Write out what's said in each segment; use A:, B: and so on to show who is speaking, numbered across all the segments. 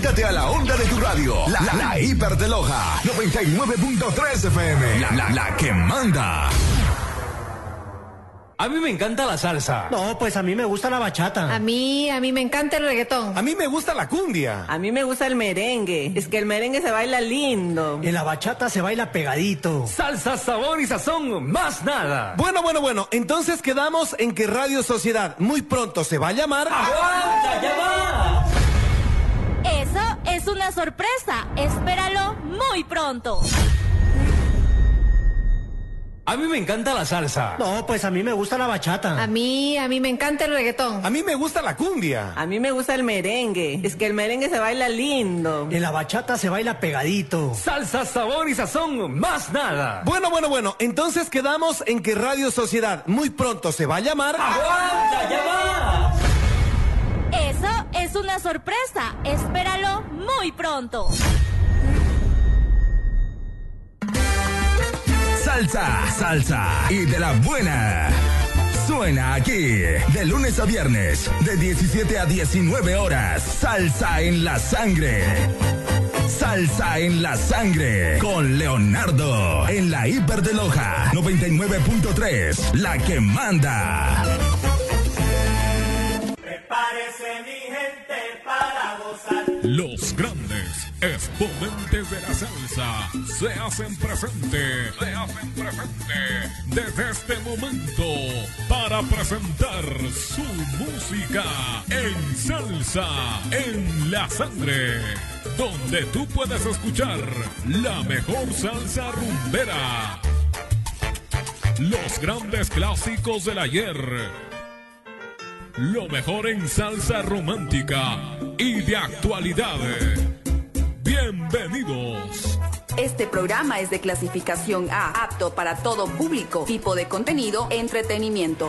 A: Conéctate a la onda de tu radio. La Hiper de Loja. 99.3 FM. La que manda.
B: A mí me encanta la salsa.
C: No, pues a mí me gusta la bachata.
D: A mí me encanta el reggaetón.
B: A mí me gusta la cumbia.
E: A mí me gusta el merengue. Es que el merengue se baila lindo.
C: En la bachata se baila pegadito.
B: Salsa, sabor y sazón, más nada. Bueno. Entonces quedamos en que Radio Sociedad muy pronto se va a llamar...
E: ¡Aguanta, ya va!
F: Eso es una sorpresa. Espéralo muy pronto.
B: A mí me encanta la salsa.
C: No, pues a mí me gusta la bachata.
D: A mí me encanta el reggaetón.
B: A mí me gusta la cumbia.
E: A mí me gusta el merengue. Es que el merengue se baila lindo.
C: En la bachata se baila pegadito.
B: Salsa, sabor y sazón, más nada. Bueno. Entonces quedamos en que Radio Sociedad muy pronto se va a llamar...
E: ¡Aguanta, ya va!
F: Eso es una sorpresa. Espéralo muy pronto.
A: Salsa y de la buena. Suena aquí de lunes a viernes de 17 a 19 horas. Salsa en la sangre. Salsa en la sangre con Leonardo en la Hiper de Loja 99.3, la que manda.
G: Prepárese mi gente para gozar.
H: Los grandes exponentes de la salsa se hacen presente desde este momento para presentar su música en Salsa en la Sangre, donde tú puedes escuchar la mejor salsa rumbera, los grandes clásicos del ayer, lo mejor en salsa romántica y de actualidad. Bienvenidos.
I: Este programa es de clasificación A, apto para todo público, tipo de contenido, entretenimiento.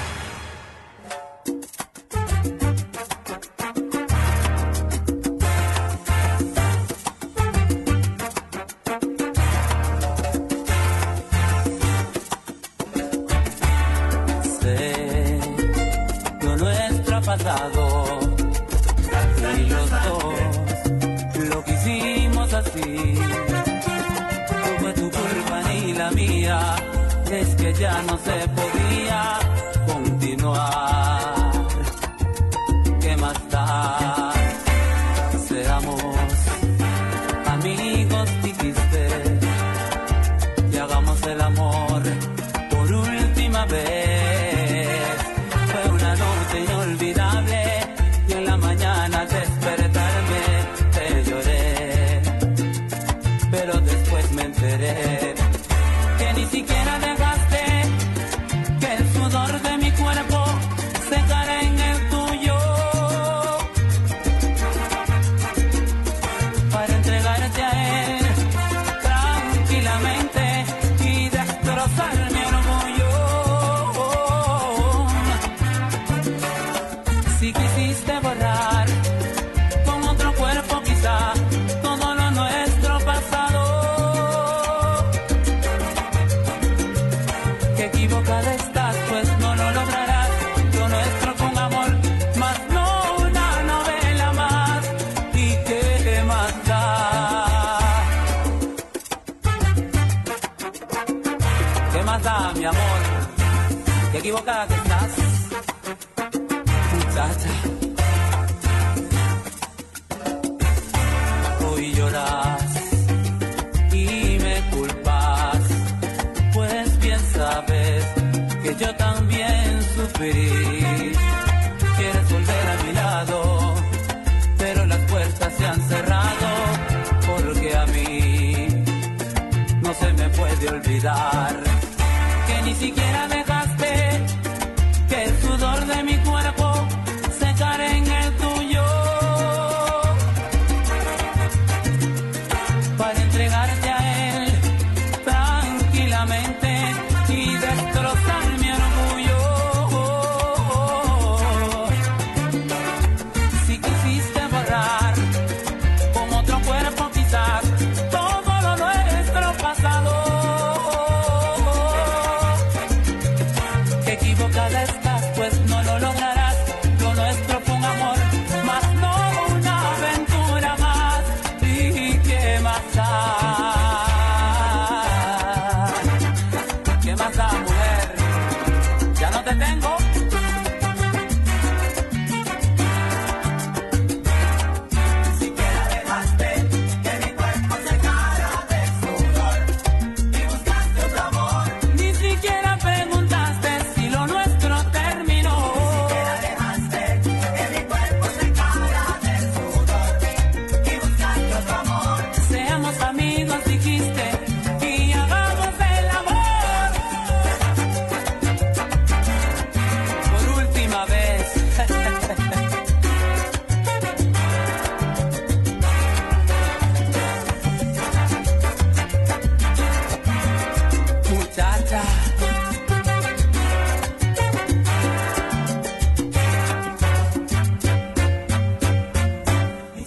G: Sé lo nuestro ha pasado y los dos lo que hicimos así. No fue tu culpa ni la mía, es que ya no se podía continuar. ¿Qué más da? Seamos amigos, dijiste, y hagamos el amor por última vez. Fue una noche inolvidable y en la mañana al despertarme te lloré, pero después me enteré que ni siquiera dejaste que el sudor de mi cuerpo secara en el tuyo para entregarte a él tranquilamente y destrozar mi orgullo. Si quisiste borrar con otro cuerpo quizá todo lo nuestro pasado, que equivocada estás, pues no lo lograrás. Lo nuestro con amor, más no una novela más. ¿Y qué más da? ¿Qué más da, mi amor? Que equivocada que estás, muchacha. Hoy lloras y me culpas, pues bien sabes que yo también sufrí. Quieres volver a mi lado, pero las puertas se han cerrado, porque a mí no se me puede olvidar que ni siquiera dejaste que el sudor de mi cuerpo secara en el tuyo para entregarte a él tranquilamente y destrozar mi orgullo. Si quisiste borrar con otro cuerpo quizás todo lo nuestro pasado,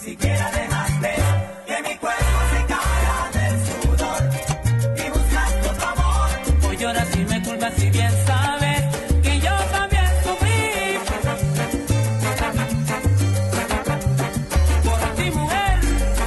G: siquiera dejaste que mi cuerpo se cara del sudor y buscaste otro amor. Hoy lloras y me culpas si bien sabes que yo también sufrí por ti, mujer.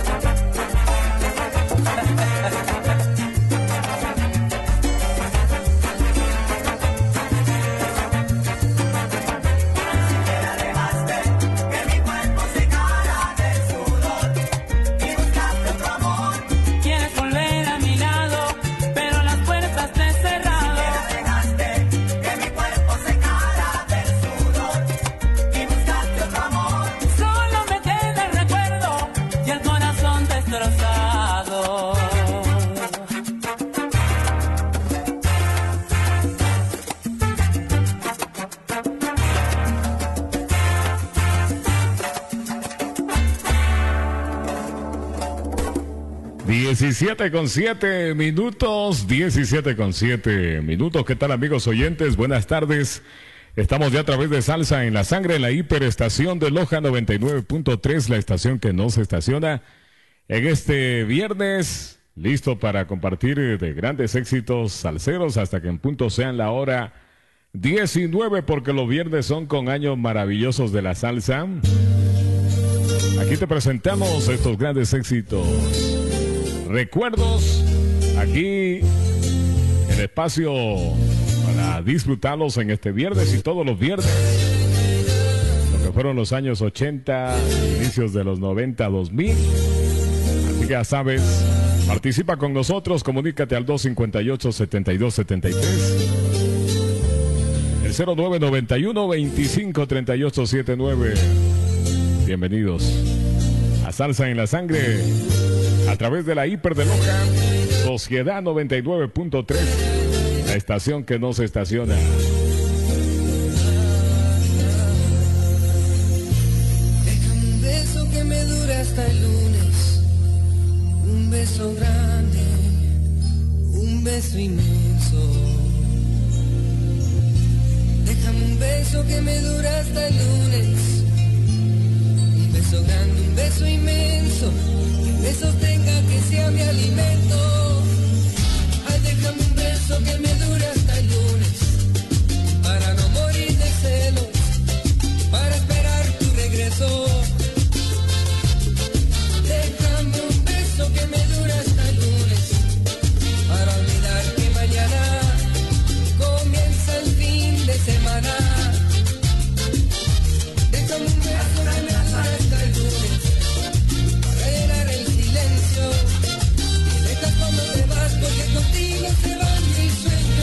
G: Siquiera dejaste que mi cuerpo se cara del sudor y buscaste otro amor. Quieres volver a mi lado, pero las puertas te he cerrado. Dejaste que mi cuerpo se cara del sudor y buscaste otro amor. Solo me queda el recuerdo y el corazón destrozado.
H: 17:07 minutos, 17:07 minutos. ¿Qué tal, amigos oyentes? Buenas tardes. Estamos ya a través de Salsa en la Sangre, en la hiperestación de Loja 99.3, la estación que no se estaciona. En este viernes, listo para compartir de grandes éxitos salseros hasta que en punto sean la hora 19, porque los viernes son con años maravillosos de la salsa. Aquí te presentamos estos grandes éxitos. Recuerdos, aquí el espacio para disfrutarlos en este viernes y todos los viernes. Lo que fueron los años 80, inicios de los 90, 2000. Así que ya sabes, participa con nosotros, comunícate al 258-7273. El 0991-253879. Bienvenidos a Salsa en la Sangre. A través de la hiper de Loja, Sociedad 99.3, la estación que no se estaciona.
J: Déjame un beso que me dure hasta el lunes, un beso grande, un beso inmenso. Déjame un beso que me dure hasta el lunes, un beso grande, un beso inmenso. Que sostenga, que sea mi alimento. Ay, déjame un beso que me dure hasta el lunes, para no morir de celos, para esperar tu regreso. Déjame un beso que me dure hasta el lunes, para olvidar que mañana comienza el fin de semana. Déjame un beso que me dure hasta el lunes, y dejas cuando te vas, porque contigo se van mis sueños.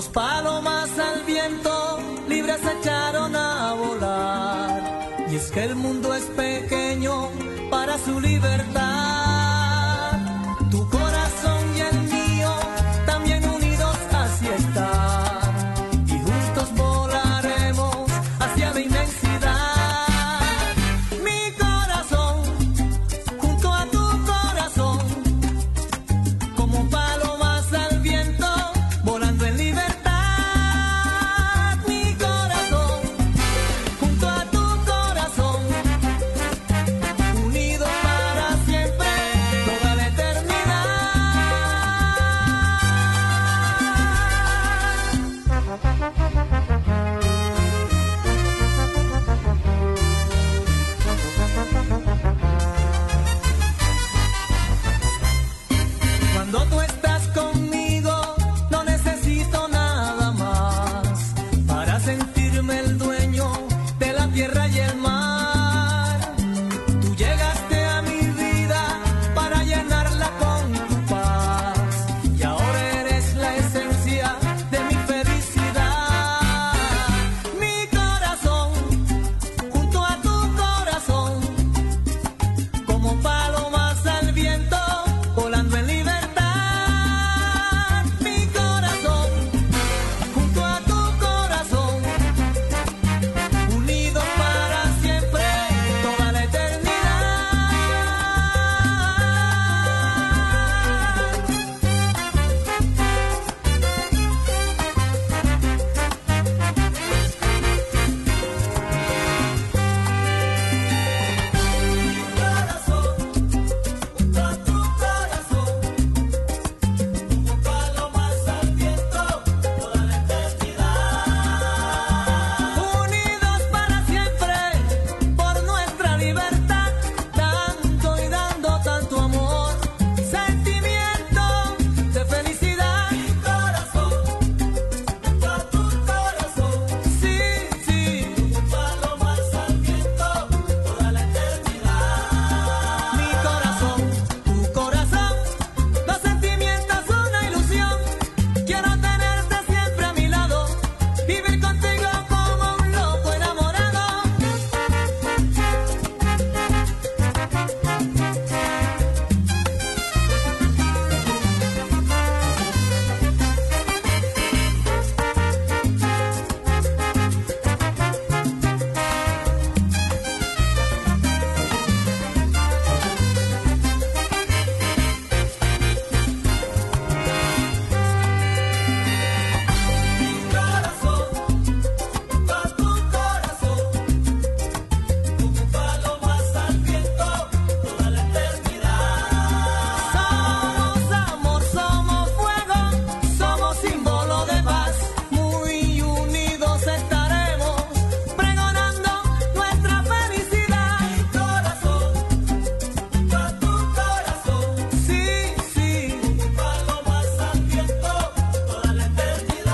G: palomas al viento, libres se echaron a volar. Y es que el mundo es pequeño para su libertad. Tu corazón y el mío, también unidos así están. Y juntos volaremos hacia la inmensidad. Mi corazón, junto a tu corazón, como palomas al viento, volando en libertad. Mi corazón, junto a tu corazón, unidos para siempre, toda la eternidad. Cuando tú estás conmigo, no necesito nada más para sentirme el dueño de la tierra y el mar. Tú llegaste a mi vida para llenarla con tu paz y ahora eres la esencia de mi felicidad. Mi corazón, junto a tu corazón, como palomas al viento, volando en libertad. Mi corazón, junto a tu corazón, unidos para siempre, toda la eternidad. Mi corazón, junto a tu corazón, como palomas al viento, toda la eternidad. Unidos para siempre, por nuestra libertad, dando y dando tanto amor, sentimiento de felicidad. Mi corazón, junto a tu corazón, sí, sí, como palomas al viento, toda la eternidad. Mi corazón, tu corazón, los sentimientos, una ilusión. Quiero tenerte siempre a mi lado, vivir contigo como un loco enamorado. Mi corazón, junto a tu corazón, como palomas al viento, toda la eternidad. Somos amor, somos fuego, somos símbolo de paz. Muy unidos estaremos, pregonando nuestra felicidad. Mi corazón, junto a tu corazón, sí, sí, como palomas al viento, toda la eternidad.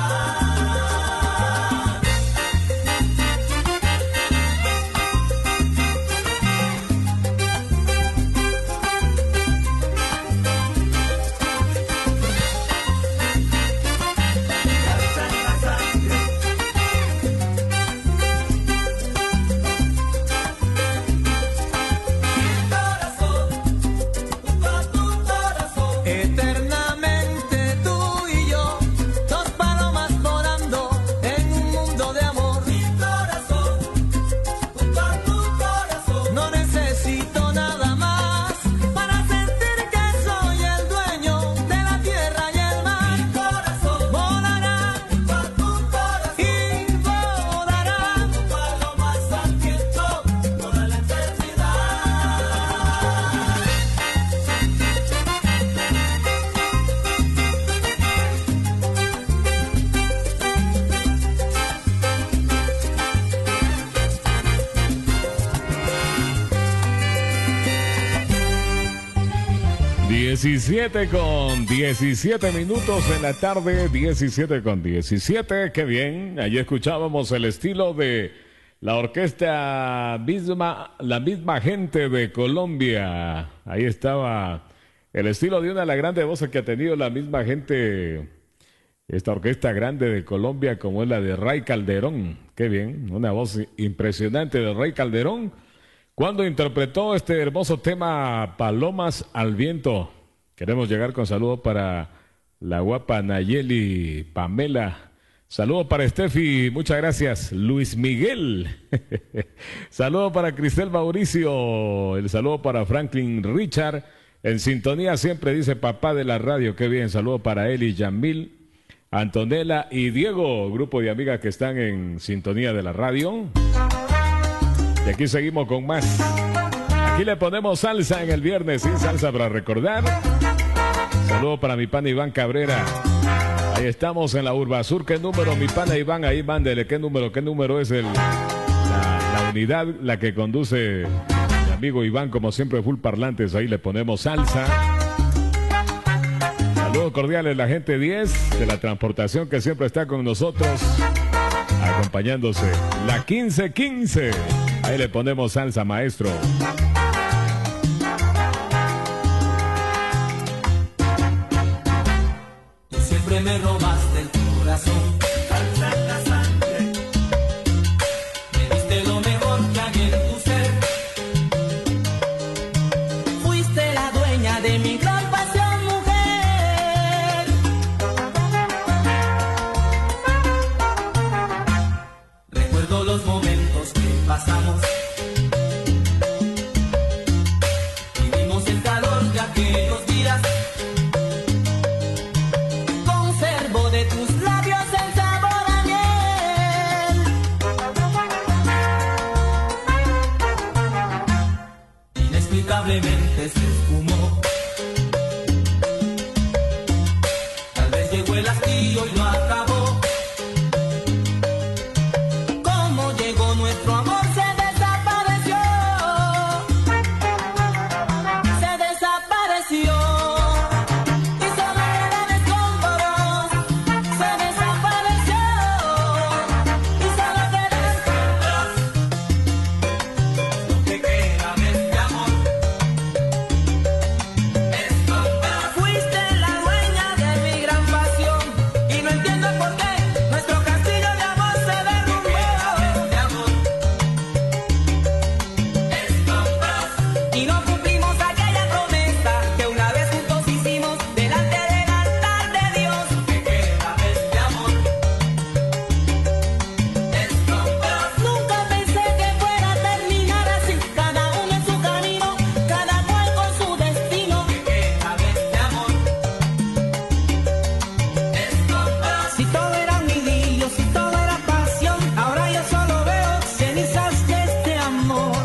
G: 'Eternamente tú y yo, dos palomas volando en un mundo de amor'. Mi corazón, junto a tu corazón, no necesito nada más para sentir que soy el dueño de la tierra y el mar. Mi corazón volará junto a tu corazón y volará como palomas al viento, toda la eternidad.
H: 17:17 en la tarde, 17:17, qué bien. Allí escuchábamos el estilo de la orquesta misma, la misma gente de Colombia. Ahí estaba el estilo de una de las grandes voces que ha tenido la misma gente esta orquesta grande de Colombia como es la de Ray Calderón. Qué bien, una voz impresionante de Ray Calderón cuando interpretó este hermoso tema Palomas al Viento. Queremos llegar con saludos para la guapa Nayeli Pamela. Saludos para Steffi, muchas gracias. Luis Miguel. Saludos para Cristel Mauricio. El saludo para Franklin Richard. En sintonía siempre dice papá de la radio. Qué bien, saludos para Eli, Yamil, Antonella y Diego, grupo de amigas que están en sintonía de la radio. Y aquí seguimos con más. Aquí le ponemos salsa en el viernes, sin salsa para recordar. Saludos para mi pana Iván Cabrera. Ahí estamos en la Urbasur. ¿Qué número, mi pana Iván? Ahí mándele, ¿qué número es la unidad, la que conduce mi amigo Iván? Como siempre, full parlantes, ahí le ponemos salsa. Saludos cordiales, la gente 10 de la transportación que siempre está con nosotros, acompañándose. La 1515. Ahí le ponemos salsa, maestro.
G: Siempre me robaste el corazón. Salsa en la sangre. Me diste lo mejor que hay en tu ser. Fuiste la dueña de mi gran pasión, mujer. Recuerdo los momentos que pasamos. Vivimos el calor de aquellos días. Conservo de tus labios el sabor a miel. Inexplicablemente se esfumó. Tal vez llegó el hastío y lo acabó. Como llegó nuestro amor se desapareció. Se desapareció. Y solo eran escombros. Se desapareció. Y solo quedan escombros. Lo que queda de este amor. Escombros. Fuiste la dueña de mi gran pasión. Y no entiendo por qué nuestro castillo de amor se derrumbó. Y no cumplimos aquella promesa que una vez juntos hicimos delante del altar de Dios. ¿Qué queda de este amor? Nunca pensé que fuera a terminar así. Cada uno en su camino, cada cual con su destino. ¿Qué queda de este amor? Si todo era un idilio, si todo era pasión, ahora yo solo veo cenizas de este amor.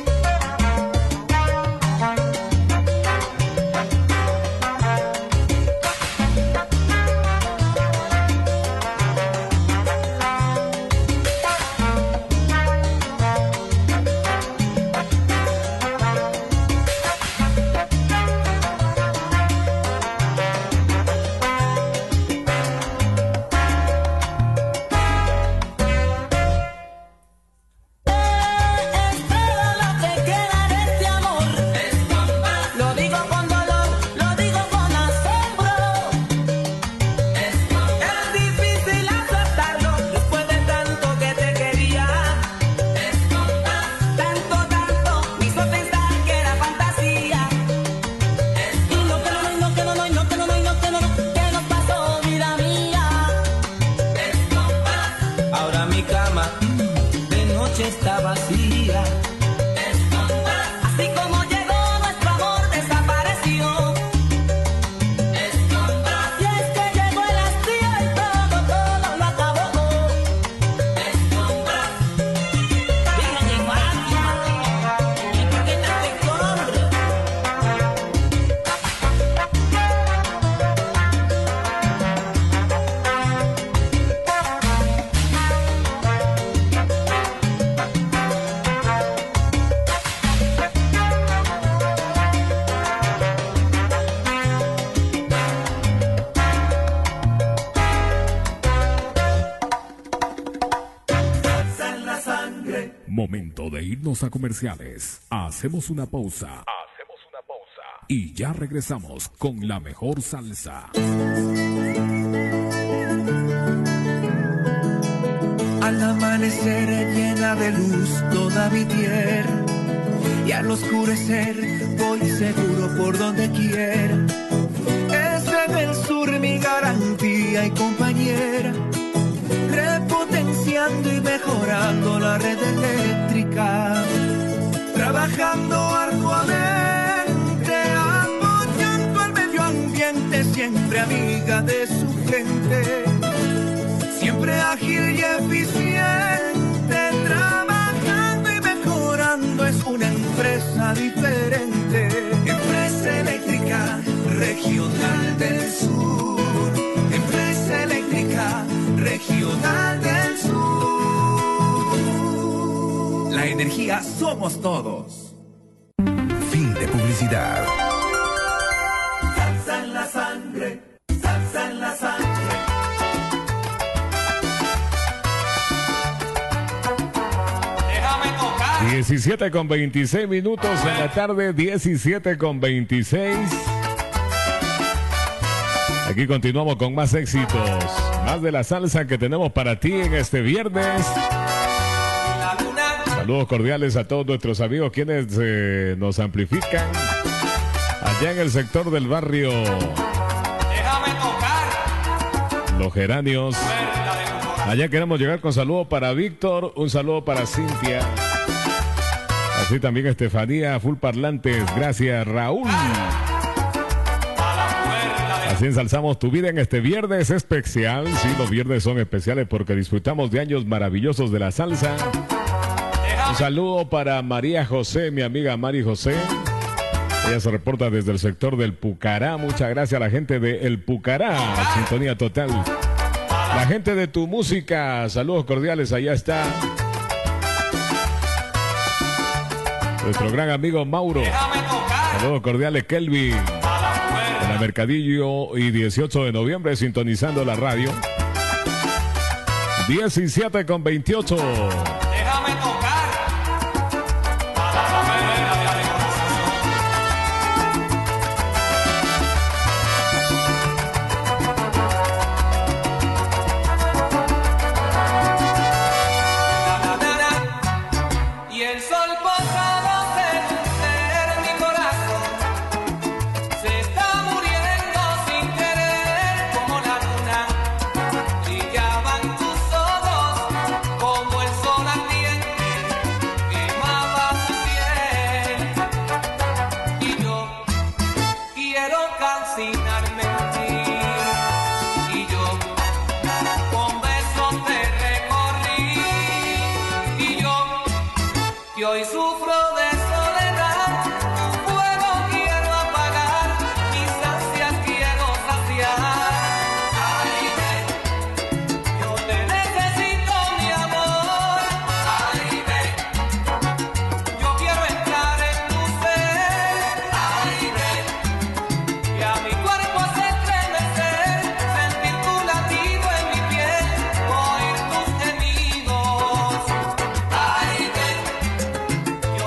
G: Espero lo que queda de este amor. Lo digo con dolor, lo digo con asombro. Es difícil aceptarlo después de tanto que te quería. Tanto, me hizo pensar que era fantasía. Y no, que nos pasó, vida mía. Ahora mi cama de noche está vacía. Así como llegó nuestro amor desapareció. Y es que llegó el hastío y todo lo acabó. Vieja llegó Águila. ¿Y por qué tanto escombro?
H: Momento de irnos a comerciales. Hacemos una pausa. Y ya regresamos con la mejor salsa.
K: amanecer llena de luz toda mi tierra, y al oscurecer voy seguro por donde quiera. Es en el sur mi garantía y compañera, repotenciando y mejorando la red eléctrica, trabajando arduamente, apoyando al medio ambiente, siempre amiga de su gente, siempre ágil y eficiente, trabajando y mejorando, es una empresa diferente. Empresa Eléctrica Regional del Sur, Empresa Eléctrica Regional del Sur. La energía somos todos.
A: Fin de publicidad.
K: Salsa en la sangre, salsa en la sangre.
H: 17:26 minutos en la tarde, 17:26. Aquí continuamos con más éxitos, más de la salsa que tenemos para ti en este viernes. Saludos cordiales a todos nuestros amigos quienes nos amplifican allá en el sector del barrio Los Geranios. Allá queremos llegar con saludos para Víctor, un saludo para Cintia. Así también Estefanía, full parlantes, gracias Raúl. Así ensalzamos tu vida en este viernes especial. Sí, los viernes son especiales porque disfrutamos de años maravillosos de la salsa. Un saludo para María José, mi amiga Mari José. Ella se reporta desde el sector del Pucará. Muchas gracias a la gente de El Pucará, sintonía total. La gente de Tu Música, saludos cordiales, allá está nuestro gran amigo Mauro. Saludos cordiales, Kelvin. En la Mercadillo y 18 de noviembre, sintonizando la radio. 17:28.
G: Déjame tocar. Y el sol pasado de lucer mi corazón se está muriendo sin querer, como la luna brillaban tus ojos, como el sol ardiente quemaba tu piel, y yo quiero calcinarme en ti, y yo con besos te recorrí, y yo que hoy sufro de soledad, tu fuego quiero apagar, mis ansias quiero saciar. Ay, ven, yo te necesito, mi amor. Ay, ven, yo quiero entrar en tu ser. Ay, ven, y a mi cuerpo hace estremecer, sentir tu latido en mi piel, oír tus gemidos. Ay, ven, yo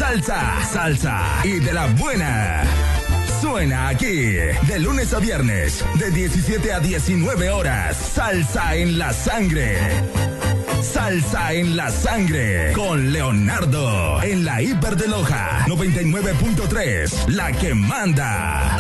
A: salsa, salsa y de la buena. Suena aquí, de lunes a viernes, de 17 a 19 horas. Salsa en la sangre. Salsa en la sangre. Con Leonardo. En la Hiper de Loja. 99.3. La que manda.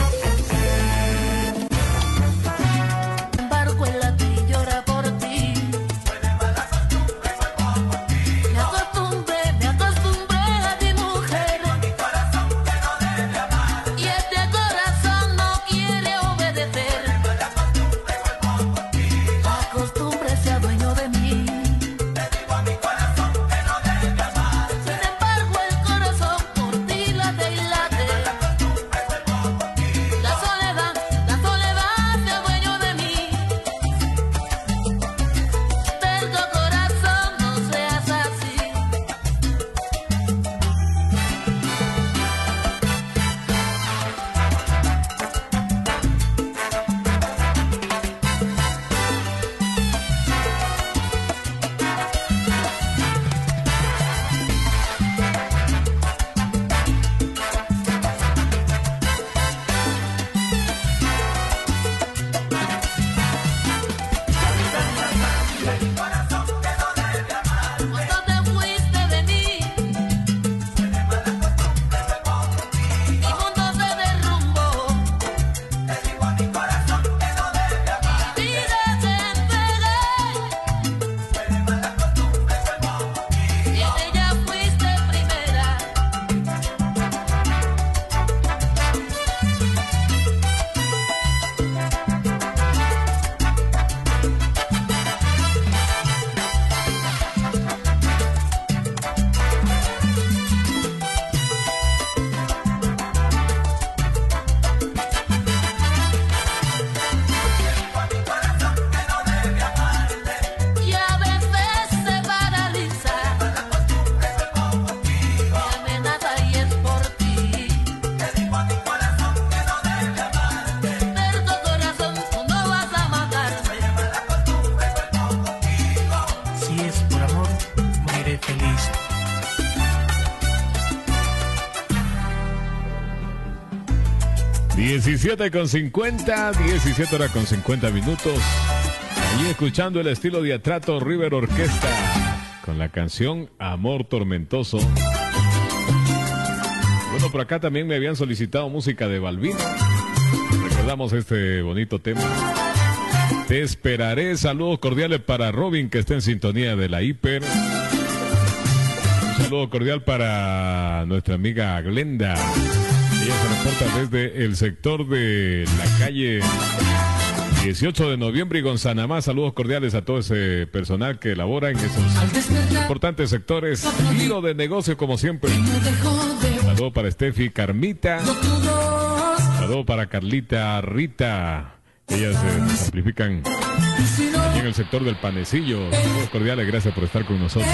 K: feliz.
H: (17:50), 17 horas con 50 minutos. Allí escuchando el estilo de Atrato River Orquesta con la canción Amor Tormentoso. Bueno, por acá también me habían solicitado música de Balbino. Recordamos este bonito tema. Te esperaré. Saludos cordiales para Robin, que está en sintonía de la Hiper. Un saludo cordial para nuestra amiga Glenda. Ella se reporta desde el sector de la calle 18 de noviembre y Gonzanamá. Saludos cordiales a todo ese personal que labora en esos importantes sectores. Giro de negocio como siempre. Saludos para Steffi Carmita. Saludos para Carlita Rita. Ellas se amplifican aquí en el sector del Panecillo. Saludos cordiales, gracias por estar con nosotros.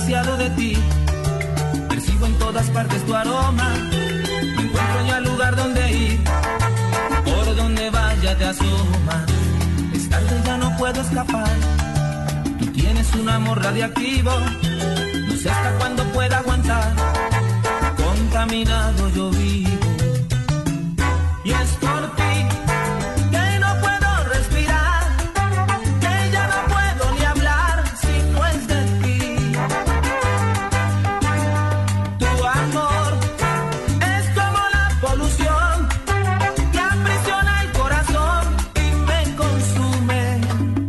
G: demasiado de ti. Percibo en todas partes tu aroma. No encuentro ya lugar donde ir. Por donde vaya te asomas. Es tarde, ya no puedo escapar. Tú tienes un amor radiactivo. No sé hasta cuándo pueda aguantar. Contaminado yo vivo. Y es por ti que no puedo respirar, que ya no puedo ni hablar si no es de ti. Tu amor es como la polución que aprisiona el corazón y me consume.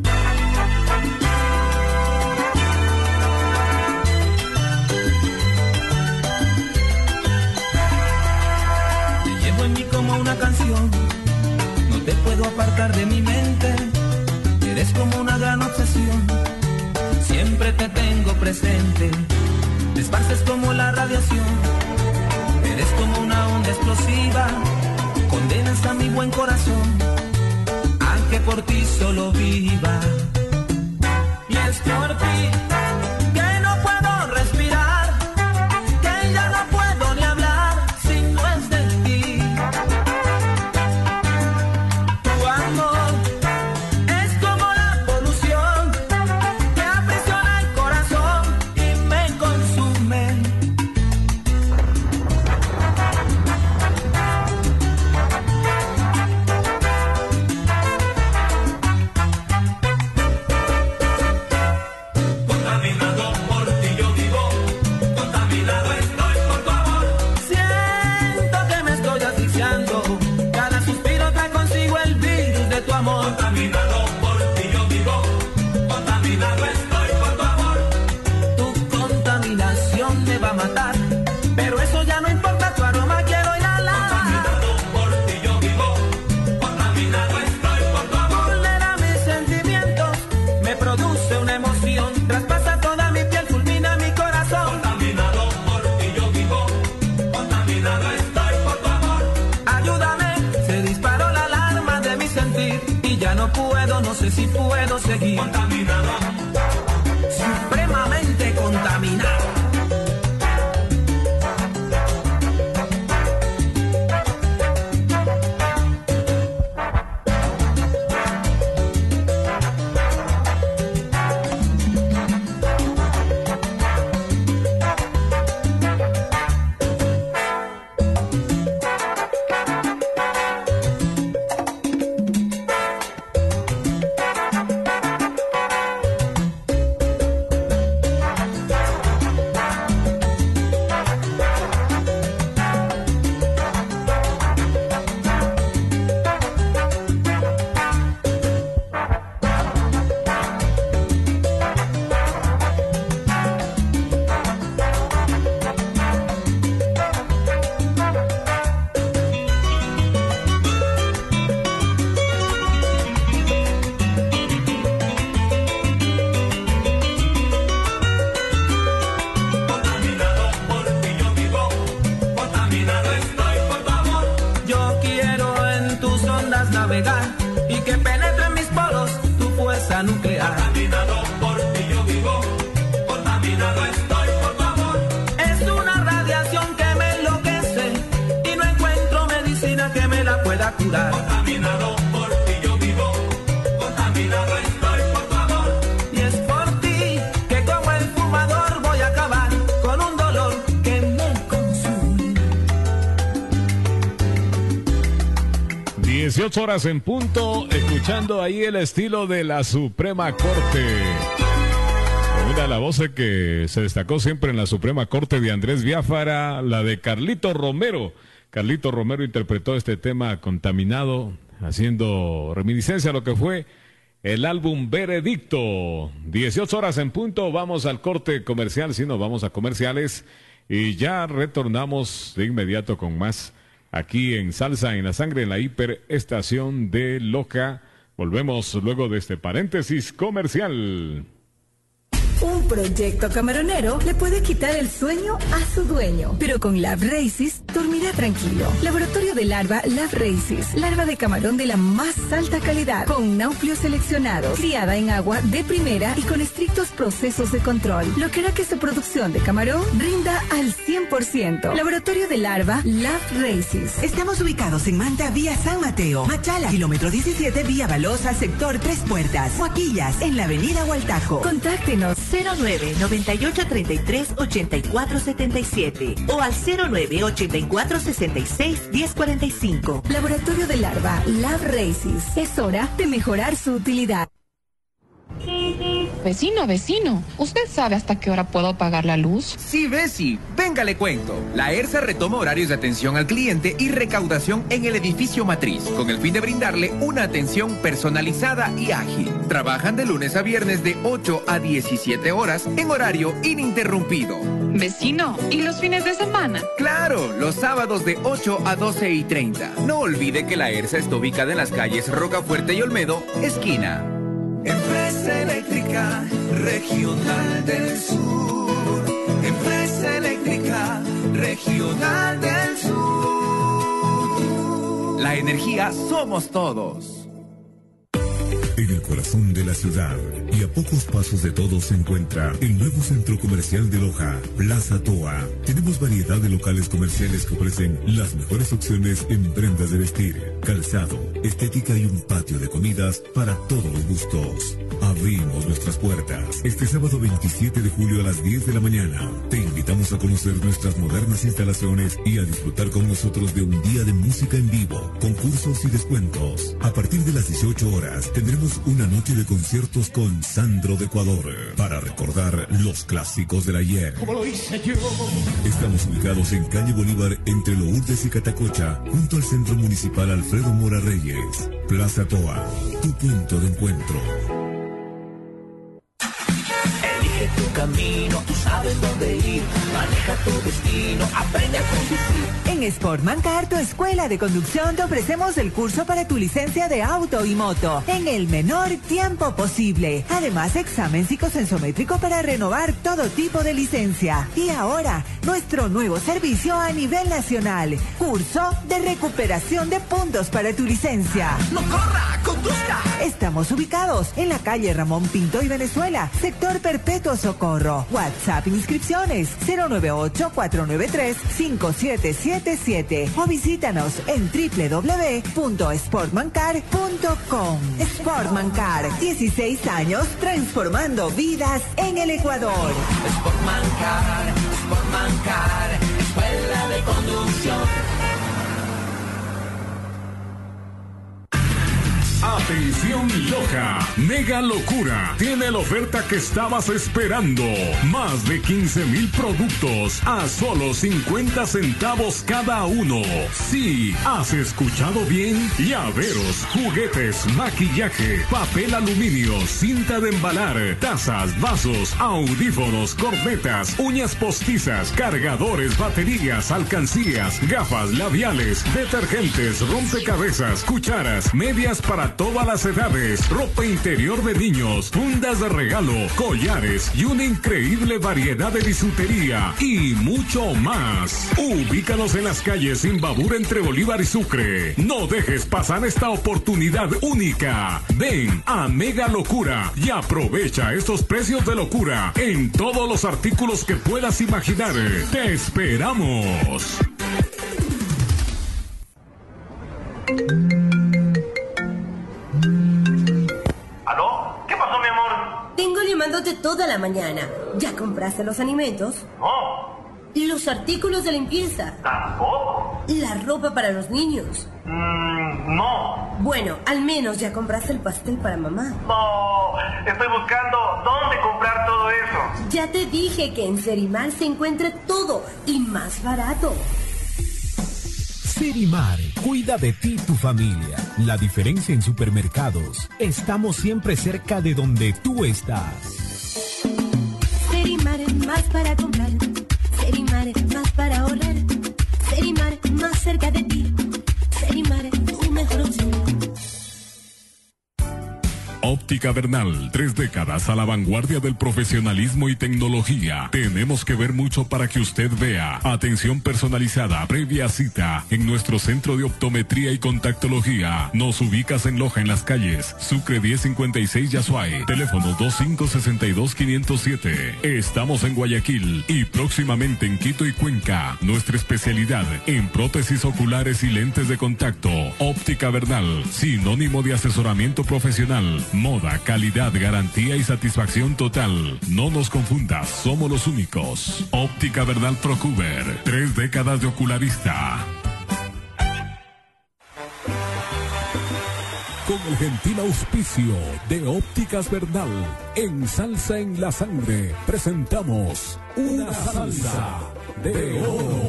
G: Te llevo en mí como una canción, no te puedo apartar de mi mente. Eres como una gran obsesión, siempre te tengo presente. Te esparces como la radiación, eres como una onda explosiva. Condenas a mi buen corazón a que por ti solo viva. Y es por ti que no puedo respirar, que ya no puedo ni hablar si no es de ti. Tu amor es como la polución que aprisiona el corazón y me consume. Contaminado por ti yo vivo, contaminado estoy por tu amor. Siento que me estoy asfixiando, cada suspiro trae consigo el virus de tu amor. Contaminado por ti yo vivo, contaminado estoy por tu amor. Tu contaminación me va a matar, pero eso ya no importa, tu aroma quiero inhalar. Contaminado por ti yo vivo, contaminado estoy por tu amor. Vulnera mis sentimientos, me produce una emoción, traspasa toda mi piel, fulmina mi corazón. Contaminado por ti yo vivo, contaminado estoy por tu amor. Ayúdame, se disparó la alarma de mi sentir y ya no puedo, no sé si puedo seguir. Contaminado, supremamente contaminado. Contaminado por ti yo vivo, contaminado estoy por tu amor. Yo quiero en tus ondas navegar y que penetre en mis poros tu fuerza nuclear. Contaminado por ti yo vivo, contaminado estoy por tu amor. Es una radiación que me enloquece y no encuentro medicina que me la pueda curar. Contaminado por ti yo vivo, contaminado estoy por tu amor. Y es por ti que como el fumador voy a acabar con un dolor que me consume.
H: 18 horas en punto, escuchando ahí el estilo de la Suprema Corte. Una de las voces que se destacó siempre en la Suprema Corte de Andrés Biafara, la de Carlito Romero. Carlito Romero interpretó este tema Contaminado, haciendo reminiscencia a lo que fue el álbum Veredicto. 18 horas en punto, vamos al corte comercial, sí, nos vamos a comerciales y ya retornamos de inmediato con más aquí en Salsa en la Sangre, en la hiperestación de Loja. Volvemos luego de este paréntesis comercial.
L: Un Un proyecto camaronero le puede quitar el sueño a su dueño, pero con Lab Races dormirá tranquilo. Laboratorio de larva Lab Races, larva de camarón de la más alta calidad, con nauplios seleccionados, criada en agua de primera y con estrictos procesos de control, lo que hará que su producción de camarón rinda al 100%. Laboratorio de larva Lab Races.
M: Estamos ubicados en Manta, vía San Mateo, Machala, kilómetro 17, vía Balosa, sector Tres Puertas, Huaquillas, en la avenida Hualtajo.
L: Contáctenos
M: 09-9833-8477 o al 09-8466-1045.
L: Laboratorio de larva Lab Races. Es hora de mejorar su utilidad.
N: Vecino, ¿usted sabe hasta qué hora puedo pagar la luz?
O: Sí, Bessie, venga le cuento. La ERSA retoma horarios de atención al cliente y recaudación en el edificio matriz, con el fin de brindarle una atención personalizada y ágil. Trabajan de lunes a viernes de 8 a 17 horas en horario ininterrumpido.
N: Vecino, ¿y los fines de semana?
O: Claro, los sábados de 8 a 12:30. No olvide que la ERSA está ubicada en las calles Rocafuerte y Olmedo, esquina.
K: Empresa Eléctrica Regional del Sur. Empresa Eléctrica Regional del Sur.
O: La energía somos todos.
P: En el corazón de la ciudad y a pocos pasos de todo se encuentra el nuevo centro comercial de Loja, Plaza Toa. Tenemos variedad de locales comerciales que ofrecen las mejores opciones en prendas de vestir, calzado, estética y un patio de comidas para todos los gustos. Abrimos nuestras puertas este sábado 27 de julio a las 10 de la mañana. Te invitamos a conocer nuestras modernas instalaciones y a disfrutar con nosotros de un día de música en vivo, concursos y descuentos. A partir de las 18 horas tendremos una noche de conciertos con Sandro de Ecuador para recordar los clásicos del ayer.
K: Como lo hice yo.
P: Estamos ubicados en calle Bolívar entre Lourdes y Catacocha, junto al Centro Municipal Alfredo Mora Reyes. Plaza Toa, tu punto de encuentro.
K: Elige tu camino, tú sabes dónde ir. Maneja tu destino, aprende a conducir.
M: En Sportmancar, tu escuela de conducción, te ofrecemos el curso para tu licencia de auto y moto en el menor tiempo posible. Además, examen psicosensométrico para renovar todo tipo de licencia. Y ahora, nuestro nuevo servicio a nivel nacional. Curso de recuperación de puntos para tu licencia.
K: ¡No corra! ¡Conduzca!
M: Estamos ubicados en la calle Ramón Pinto y Venezuela, sector Perpetuo Socorro. WhatsApp inscripciones 098-493-5777 o visítanos en www.sportmancar.com. Sportmancar, 16 años transformando vidas en el Ecuador.
K: Sportmancar, escuela de conducción.
H: Atención Loja, Mega Locura tiene la oferta que estabas esperando. Más de 15,000 productos a solo 50 centavos cada uno. Sí, has escuchado bien. Llaveros, juguetes, maquillaje, papel aluminio, cinta de embalar, tazas, vasos, audífonos, cornetas, uñas postizas, cargadores, baterías, alcancías, gafas, labiales, detergentes, rompecabezas, cucharas, medias para todas las edades, ropa interior de niños, fundas de regalo, collares y una increíble variedad de bisutería y mucho más. Ubícanos en las calles Imbabura entre Bolívar y Sucre. No dejes pasar esta oportunidad única. Ven a Mega Locura y aprovecha estos precios de locura en todos los artículos que puedas imaginar. Te esperamos.
Q: ¿Aló? ¿Qué pasó, mi amor?
R: Tengo llamándote toda la mañana. ¿Ya compraste los alimentos?
Q: No.
R: ¿Los artículos de limpieza?
Q: Tampoco.
R: ¿La ropa para los niños?
Q: No.
R: Bueno, al menos ya compraste el pastel para mamá.
Q: No, estoy buscando dónde comprar todo eso.
R: Ya te dije que en Serimar se encuentra todo y más barato.
S: Serimar, cuida de ti y tu familia. La diferencia en supermercados. Estamos siempre cerca de donde tú estás.
R: Serimar es más para comprar. Serimar es más para ahorrar. Serimar más cerca de ti. Serimar es tu mejor opción.
P: Óptica Bernal, 3 décadas a la vanguardia del profesionalismo y tecnología. Tenemos que ver mucho para que usted vea. Atención personalizada, previa cita, en nuestro centro de optometría y contactología. Nos ubicas en Loja, en las calles Sucre 1056 Yasuay, teléfono 2562-507. Estamos en Guayaquil y próximamente en Quito y Cuenca. Nuestra especialidad en prótesis oculares y lentes de contacto. Óptica Bernal, sinónimo de asesoramiento profesional, moda, calidad, garantía y satisfacción total. No nos confundas, somos los únicos. Óptica Bernal Procuber, 3 décadas de ocularista.
S: Con el gentil auspicio de Ópticas Bernal, en Salsa en la Sangre, presentamos una salsa de oro.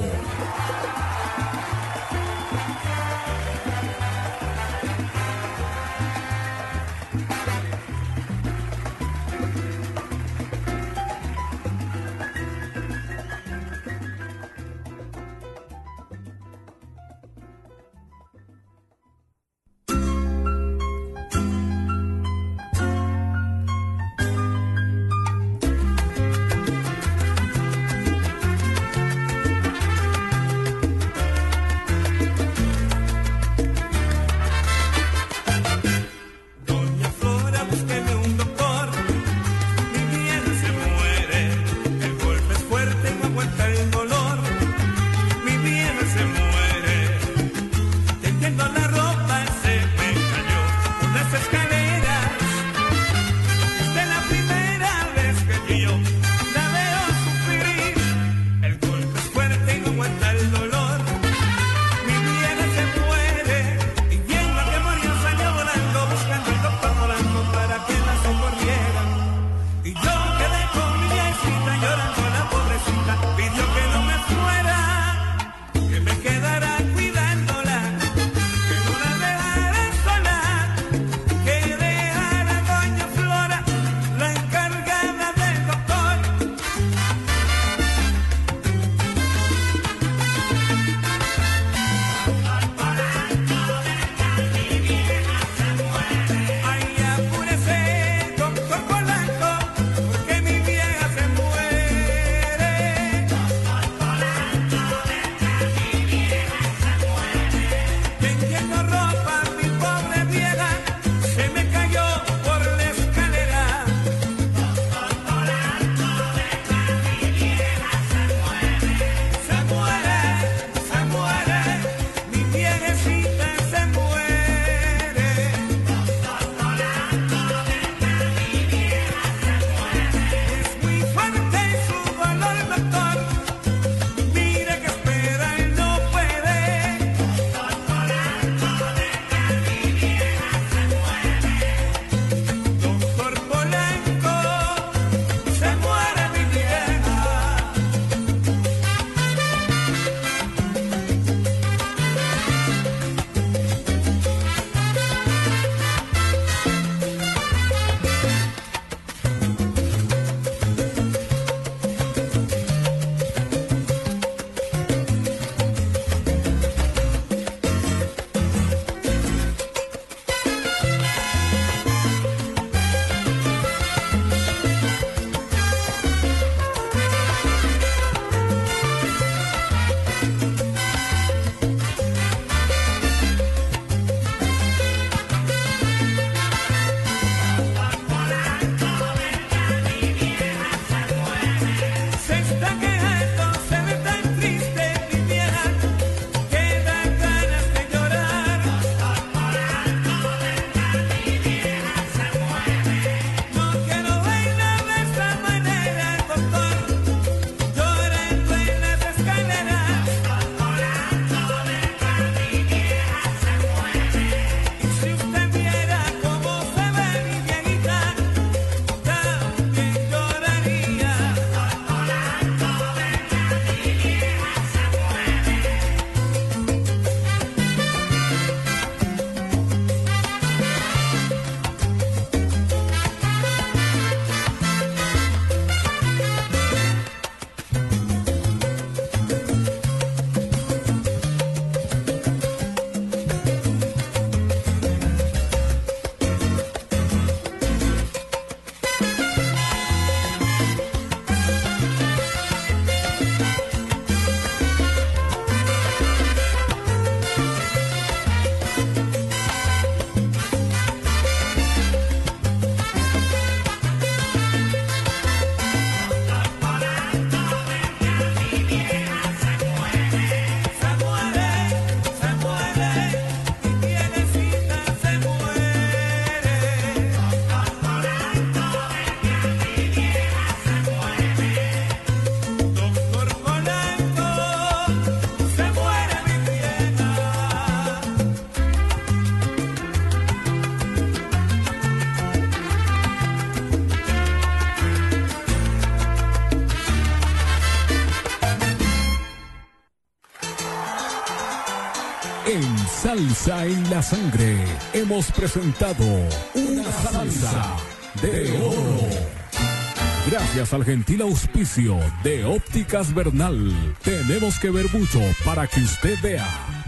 S: Salsa en la Sangre hemos presentado una salsa de oro. Gracias al gentil auspicio de Ópticas Bernal. Tenemos que ver mucho para que usted vea.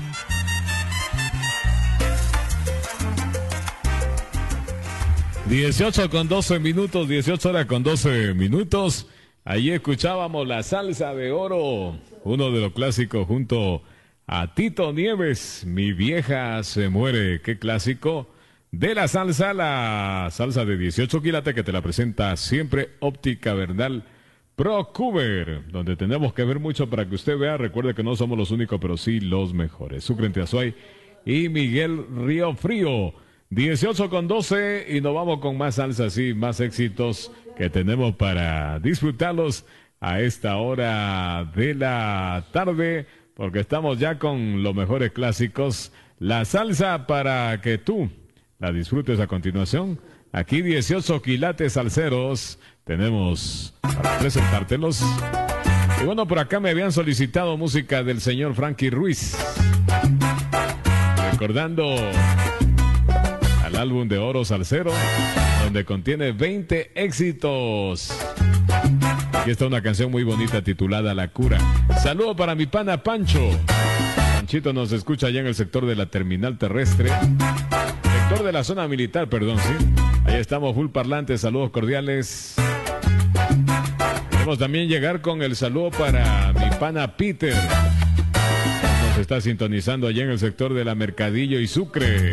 H: (18:12) 18 horas con 12 minutos. Allí escuchábamos la salsa de oro, uno de los clásicos junto a Tito Nieves, Mi vieja se muere. Qué clásico de la salsa de 18 quilates que te la presenta siempre Óptica Bernal Pro Cover, donde tenemos que ver mucho para que usted vea. Recuerde que no somos los únicos, pero sí los mejores. Sucre en Azuay y Miguel Río Frío. 18:12 y nos vamos con más salsas y más éxitos que tenemos para disfrutarlos a esta hora de la tarde, porque estamos ya con los mejores clásicos. La salsa para que tú la disfrutes a continuación. Aquí 18 quilates salseros tenemos para presentártelos. Y bueno, por acá me habían solicitado música del señor Frankie Ruiz, recordando al álbum de oro salsero, donde contiene 20 éxitos. Aquí está una canción muy bonita titulada La Cura. Saludo para mi pana Pancho. Panchito nos escucha allá en el sector de la terminal terrestre, sector de la zona militar, perdón, sí. Ahí estamos full parlantes, saludos cordiales. Queremos también llegar con el saludo para mi pana Peter. Nos está sintonizando allá en el sector de la Mercadillo y Sucre.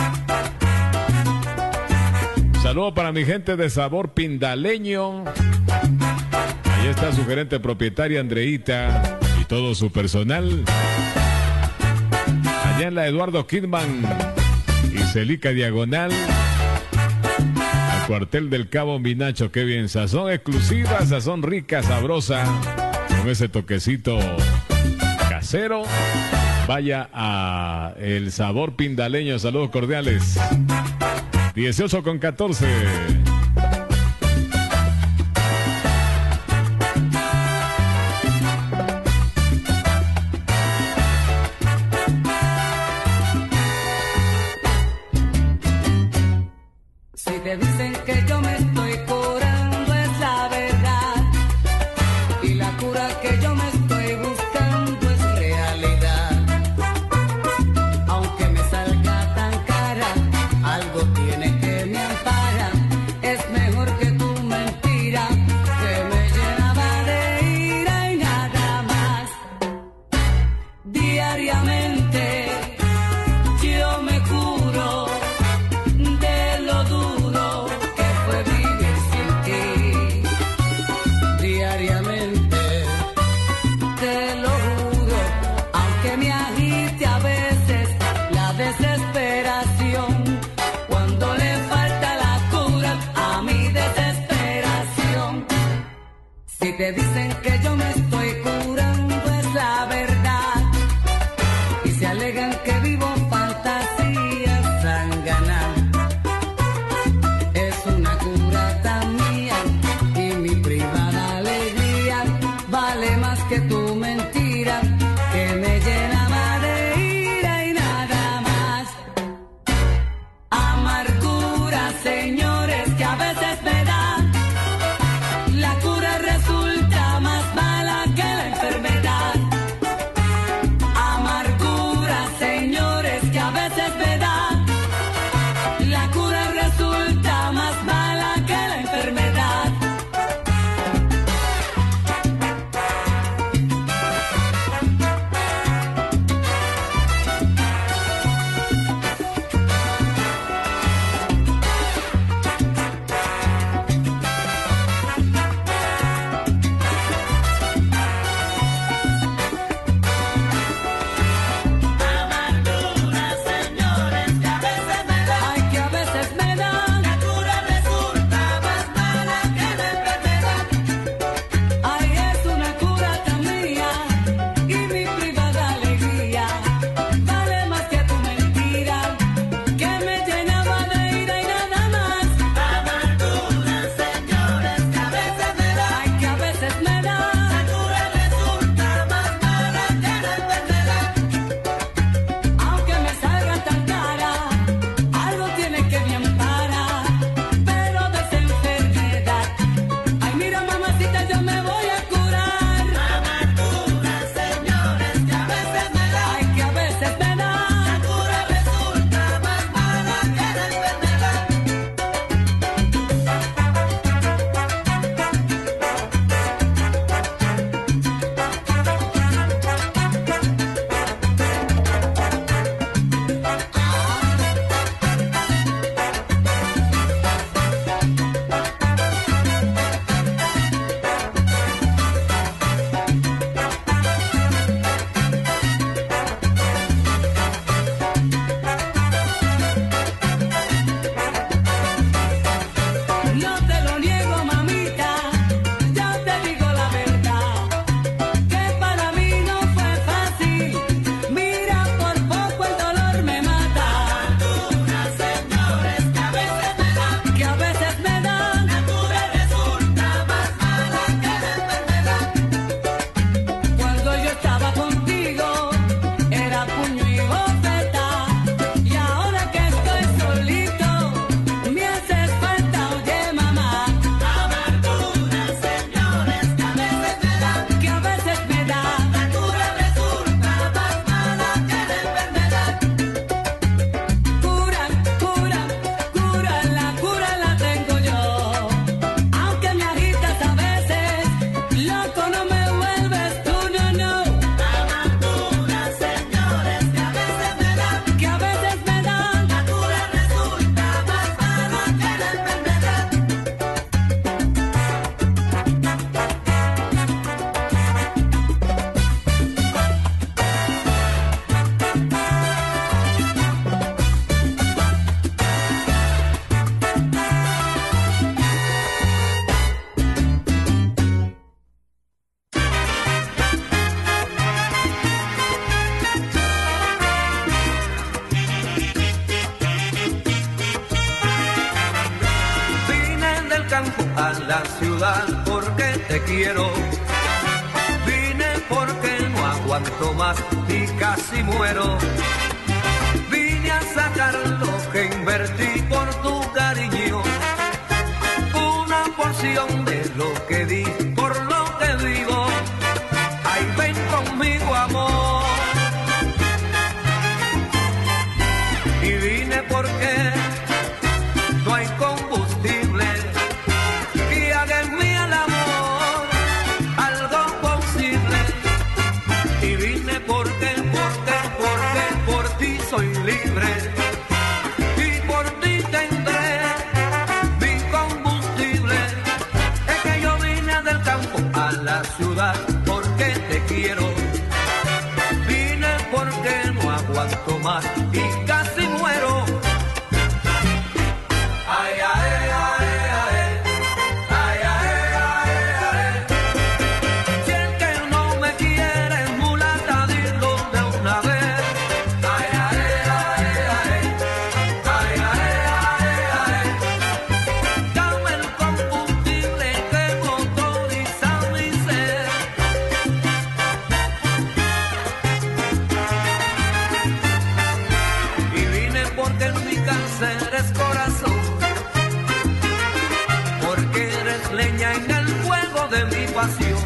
H: Saludo para mi gente de Sabor Pindaleño. Ahí está su gerente propietaria Andreita y todo su personal. Allá en la Eduardo Kidman y Celica Diagonal, al cuartel del Cabo Minacho. Qué bien, sazón exclusiva, sazón rica, sabrosa, con ese toquecito casero. Vaya a el Sabor Pindaleño, saludos cordiales. 18:14.
J: Si te dicen que yo me estoy curando es la verdad, y la cura que yo me estoy buscando es realidad. Aunque me salga tan cara, algo tiene que me ampara. Es mejor que tu mentira, que me llenaba de ira y nada más. Diariamente yo me curo de lo duro que fue vivir sin ti. Diariamente te lo juro, aunque me agite a veces la desesperación, cuando le falta la cura a mi desesperación. Si te dicen que yo me estoy curando es la verdad, y se alegan que vivo fantasías zángana. Es una cura tan mía y mi privada alegría vale más que tu mentira, que me llenaba de ira y nada más. Amargura, señores, que a veces me da. La cura resulta más mala
T: a la ciudad porque te quiero. Vine porque no aguanto más y casi muero. Vine a sacar lo que invertí por tu cariño. Una porción de lo que di por lo que vivo. Ay, ven conmigo, amor. Y vine porque no hay combustible que haga en mí el amor algo posible. Y vine porque por ti soy libre. Y por ti tendré mi combustible. Es que yo vine del campo a la ciudad porque te quiero. Vine porque no aguanto más y casi muero. Ay, ay, ay, ay, ay, ay, ay, ay. Si el que no me quiere es mulata, dilo de una vez. Ay, ay, ay, ay, ay, ay, ay, ay. Dame el combustible que motoriza mi ser. Y vine porque en mi cáncer eres corazón, porque eres leña en el fuego de mi pasión.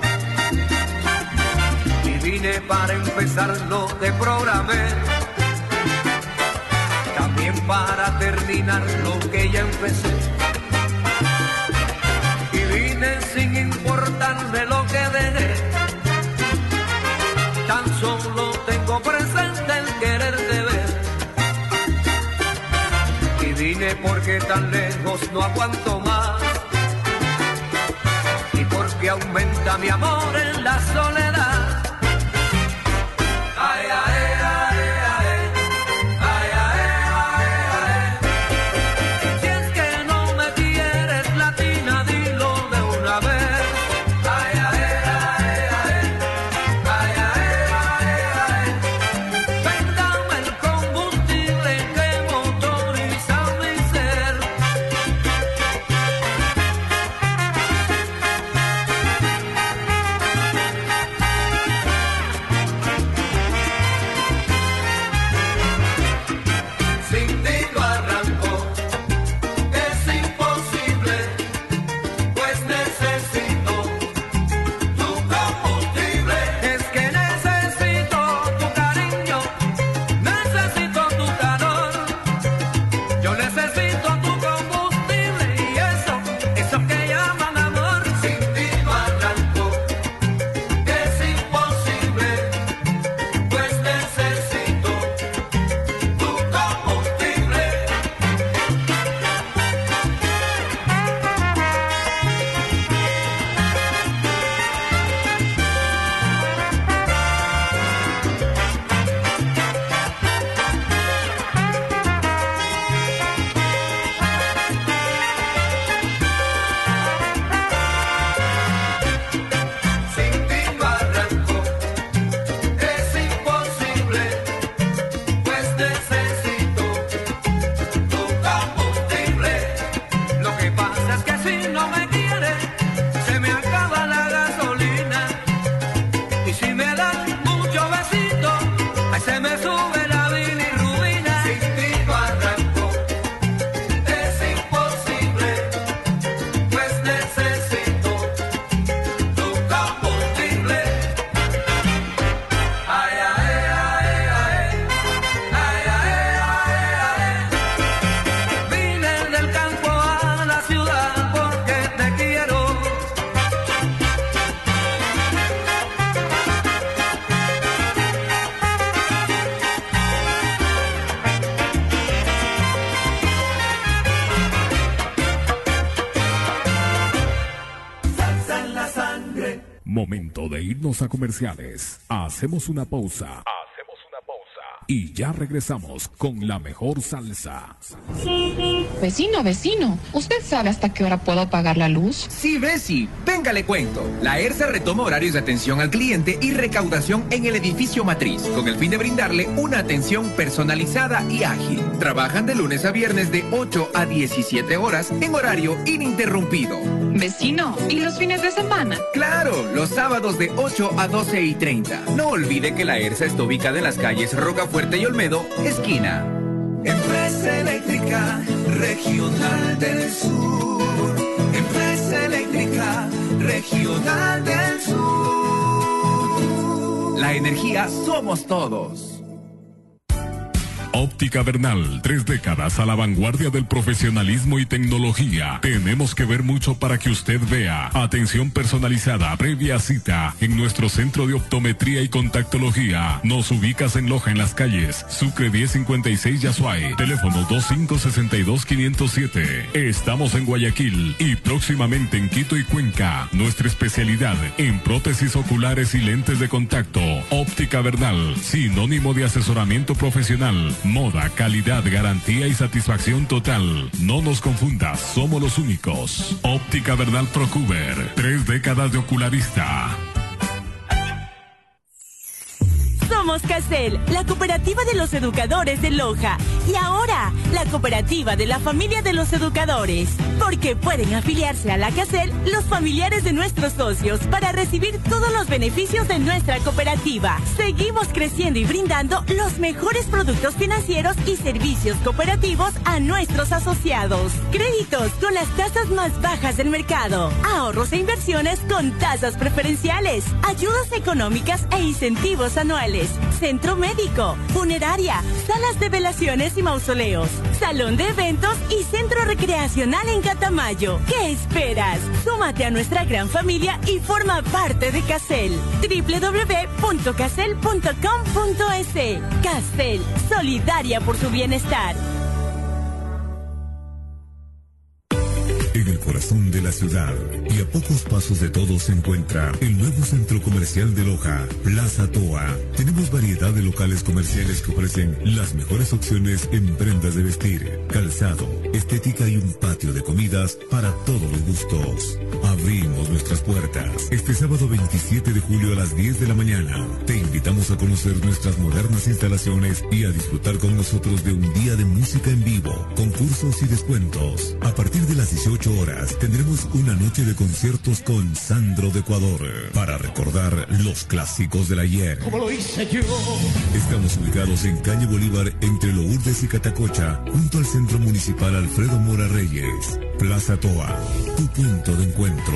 T: Y vine para empezar lo que programé, también para terminar lo que ya empecé. Y vine sin importarme lo que dejé, tan solo tengo presente el quererte ver. Y vine porque tan lejos no aguanto más, y porque aumenta mi amor en la soledad. Ay, ay, ay, ay, ay, ay, ay, ay. Si es que no me quieres, latina, dilo de una vez. Ay, ay, ay, ay, ay, ay, ay, ay. Ven, dame el combustible que motoriza mi ser.
S: Momento de irnos a comerciales. Hacemos una pausa. Y ya regresamos con la mejor salsa.
N: Vecino, ¿usted sabe hasta qué hora puedo pagar la luz?
O: Sí, Bessie, venga le cuento. La ERSA retoma horarios de atención al cliente y recaudación en el edificio matriz, con el fin de brindarle una atención personalizada y ágil. Trabajan de lunes a viernes de 8 a 17 horas en horario ininterrumpido.
N: Vecino, ¿y los fines de semana?
O: Claro, los sábados de 8 a 12:30. No olvide que la ERSA está ubicada en las calles Rocafuerte y Olmedo, esquina.
K: Empresa Eléctrica Regional del Sur. Empresa Eléctrica Regional del Sur.
O: La energía somos todos.
H: Óptica Bernal, 3 décadas a la vanguardia del profesionalismo y tecnología. Tenemos que ver mucho para que usted vea. Atención personalizada, previa cita, en nuestro centro de optometría y contactología. Nos ubicas en Loja, en las calles Sucre 1056 Yasuay, teléfono 2562-507. Estamos en Guayaquil y próximamente en Quito y Cuenca. Nuestra especialidad en prótesis oculares y lentes de contacto. Óptica Bernal, sinónimo de asesoramiento profesional. Moda, calidad, garantía y satisfacción total. No nos confundas, somos los únicos. Óptica Bernal Procuber, 3 décadas de ocularista.
F: Somos Casel, la cooperativa de los educadores de Loja. Y ahora, la cooperativa de la familia de los educadores. Porque pueden afiliarse a la Casel los familiares de nuestros socios para recibir todos los beneficios de nuestra cooperativa. Seguimos creciendo y brindando los mejores productos financieros y servicios cooperativos a nuestros asociados. Créditos con las tasas más bajas del mercado. Ahorros e inversiones con tasas preferenciales. Ayudas económicas e incentivos anuales. Centro médico, funeraria, salas de velaciones y mausoleos, salón de eventos y centro recreacional en Catamayo. ¿Qué esperas? Súmate a nuestra gran familia y forma parte de Casel. www.casel.com.es. Casel, solidaria por su bienestar.
P: En el corazón de la ciudad y a pocos pasos de todo se encuentra el nuevo centro comercial de Loja, Plaza Toa. Tenemos variedad de locales comerciales que ofrecen las mejores opciones en prendas de vestir, calzado, estética y un patio de comidas para todos los gustos. Abrimos nuestras puertas este sábado 27 de julio a las 10 de la mañana. Te invitamos a conocer nuestras modernas instalaciones y a disfrutar con nosotros de un día de música en vivo, concursos y descuentos. A partir de las 18 horas tendremos una noche de conciertos con Sandro de Ecuador para recordar los clásicos del ayer.
K: Como lo hice yo.
P: Estamos ubicados en calle Bolívar entre Lourdes y Catacocha, junto al Centro Municipal Alfredo Mora Reyes. Plaza Toa, tu punto de encuentro.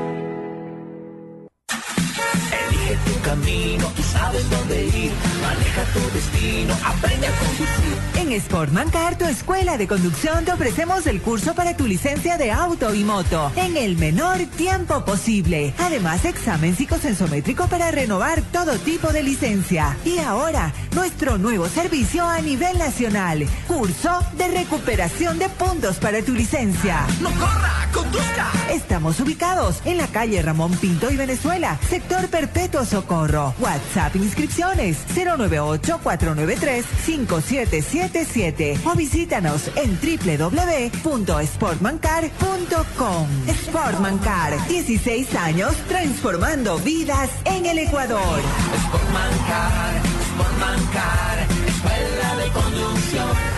K: Elige tu camino, tú sabes dónde ir. Maneja tu destino, aprende a conducir.
M: En Sportman Car, tu escuela de conducción, te ofrecemos el curso para tu licencia de auto y moto en el menor tiempo posible. Además, examen psicosensométrico para renovar todo tipo de licencia. Y ahora, nuestro nuevo servicio a nivel nacional. Curso de recuperación de puntos para tu licencia.
K: ¡No corra! ¡Conduzca!
M: Estamos ubicados en la calle Ramón Pinto y Venezuela, sector Perpetuo Socorro. WhatsApp inscripciones 098-493-5777 o visítanos en www.sportmancar.com. Sportman Car, 16 años transformando vidas en el Ecuador.
K: Sportman Car, escuela de conducción.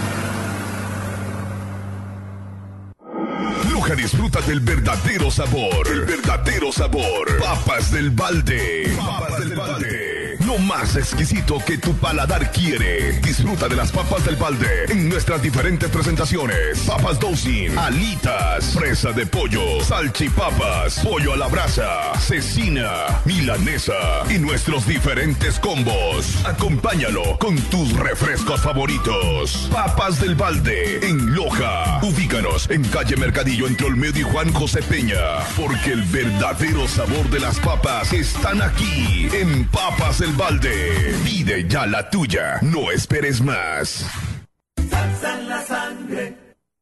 A: Loja disfruta del verdadero sabor. El verdadero sabor. Papas del Balde. Papas del Balde. Lo más exquisito que tu paladar quiere. Disfruta de las papas del Balde en nuestras diferentes presentaciones. Papas Dowsing, alitas, fresa de pollo, salchipapas, pollo a la brasa, cecina, milanesa y nuestros diferentes combos. Acompáñalo con tus refrescos favoritos. Papas del Balde en Loja. Ubícanos en calle Mercadillo entre Olmedo y Juan José Peña. Porque el verdadero sabor de las papas están aquí en Papas del Balde. Pide ya la tuya. No esperes más.
K: Salsa en la sangre.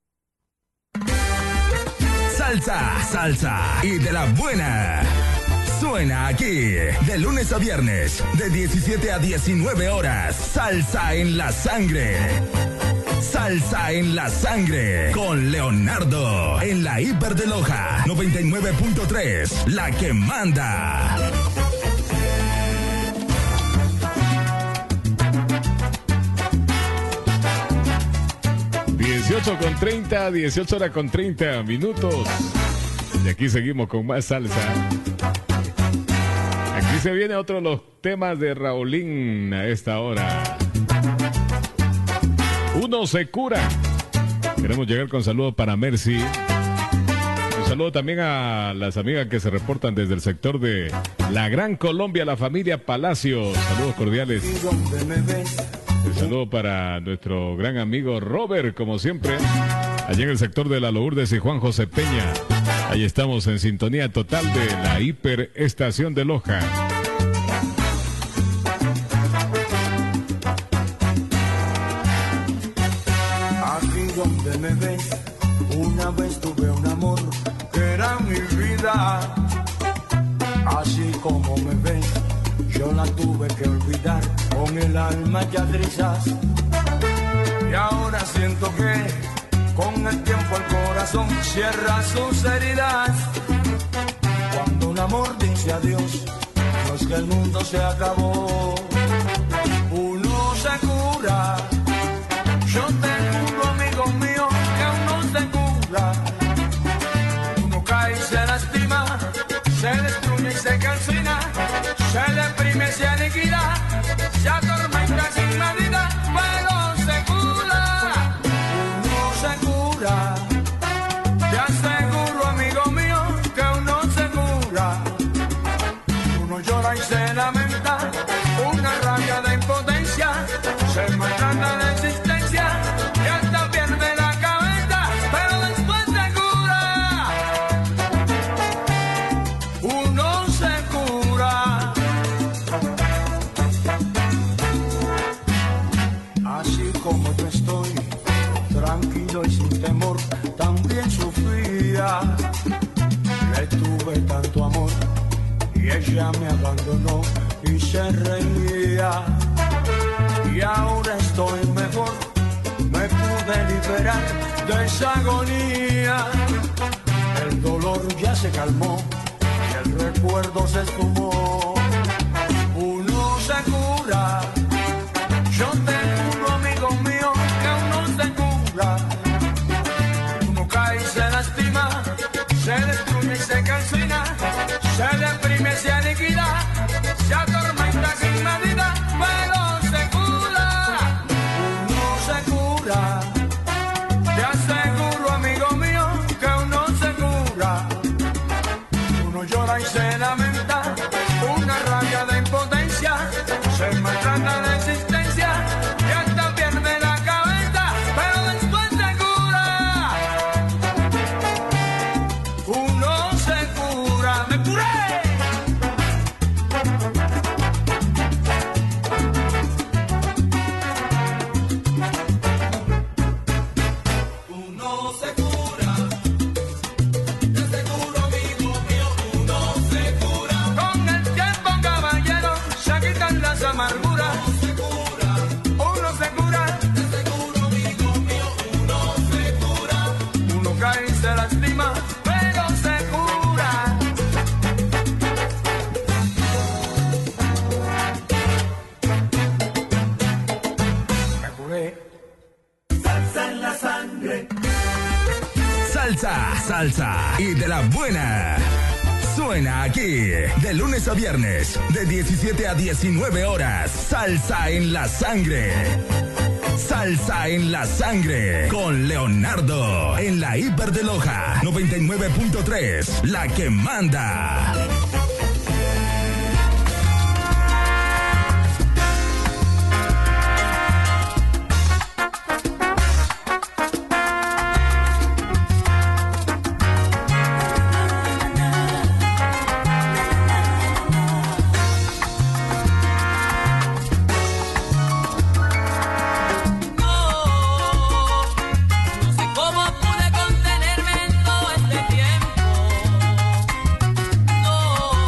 A: Salsa, salsa y de la buena. Suena aquí, de lunes a viernes, de 17 a 19 horas. Salsa en la sangre. Salsa en la sangre. Con Leonardo. En la Hiper de Loja. 99.3. La que manda.
H: con 30, 18 horas con 30 minutos. Y aquí seguimos con más salsa. Aquí se viene otro de los temas de Raulín a esta hora. Uno se cura. Queremos llegar con saludos para Mercy. Un saludo también a las amigas que se reportan desde el sector de la Gran Colombia, la familia Palacios. Saludos cordiales. Un saludo para nuestro gran amigo Robert, como siempre, allá en el sector de La Lourdes y Juan José Peña. Ahí estamos en sintonía total de la hiperestación de Loja.
K: Aquí donde me ves, una vez tuve un amor que era mi vida. Así como me ves, yo la tuve que olvidar con el alma ya trizas. Y ahora siento que con el tiempo el corazón cierra sus heridas. Cuando un amor dice adiós, no es que el mundo se acabó. Uno se cura. Yo te juro, amigo mío, que uno se cura. Uno cae y se lastima, se destruye y se calcina, se deprime, se aniquila, se atormenta sin medida, pero se cura. Uno se cura. Te aseguro, amigo mío, que uno se cura. Uno llora y se lamenta, una rabia de impotencia, se maltrata de existencia y hasta pierde la cabeza, pero después se cura. Uno se cura. Así como yo estoy, tranquilo y sin temor, también sufría. Le tuve tanto amor y ella me abandonó y se reía. Y ahora estoy mejor, me pude liberar de esa agonía. El dolor ya se calmó y el recuerdo se esfumó. Uno se cura. Yo te juro, amigo mío, que uno se cura. Uno cae y se lastima, se destruye y se calcina, se deprime, se aniquila, se atormenta sin medida, pero se cura. Uno se cura. Te aseguro, amigo mío, que uno se cura. Uno llora y se lamenta, una rabia de impotencia, se maltrata de existencia y hasta pierde la cabeza, pero después se cura. Uno se cura. ¡Me curé! Uno se cura. Te aseguro, amigo mío, uno se cura. Con el tiempo, caballero, se quitan las amarguras. Uno se cura. Te aseguro, amigo mío, uno se cura. Uno cae y se lastima, pero se cura. Me curé. Salsa en la sangre.
A: Salsa, salsa y de la buena. Suena aquí, de lunes a viernes, de 17 a 19 horas. Salsa en la sangre. Salsa en la sangre. Con Leonardo. En la Hiper de Loja. 99.3. La que manda.
G: No sé cómo pude contenerme en todo este tiempo. No,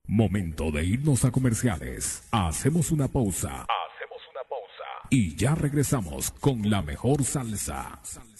S: Momento de irnos a comerciales. Hacemos una pausa. Y ya regresamos con la mejor salsa.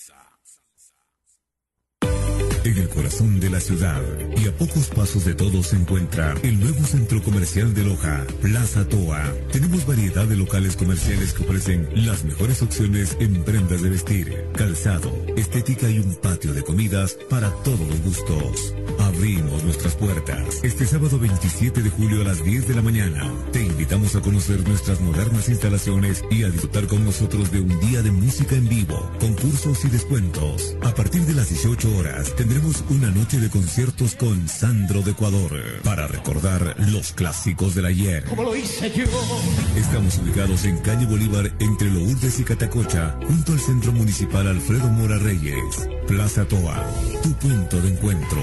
P: En el corazón de la ciudad y a pocos pasos de todo se encuentra el nuevo centro comercial de Loja, Plaza Toa. Tenemos variedad de locales comerciales que ofrecen las mejores opciones en prendas de vestir, calzado, estética y un patio de comidas para todos los gustos. Abrimos nuestras puertas este sábado 27 de julio a las 10 de la mañana. Te invitamos a conocer nuestras modernas instalaciones y a disfrutar con nosotros de un día de música en vivo, concursos y descuentos. A partir de las 18 horas tendremos una noche de conciertos con Sandro de Ecuador para recordar los clásicos del ayer.
C: Como lo hice yo.
P: Estamos ubicados en calle Bolívar entre Lourdes y Catacocha, junto al Centro Municipal Alfredo Mora Reyes. Plaza Toa, tu punto de encuentro.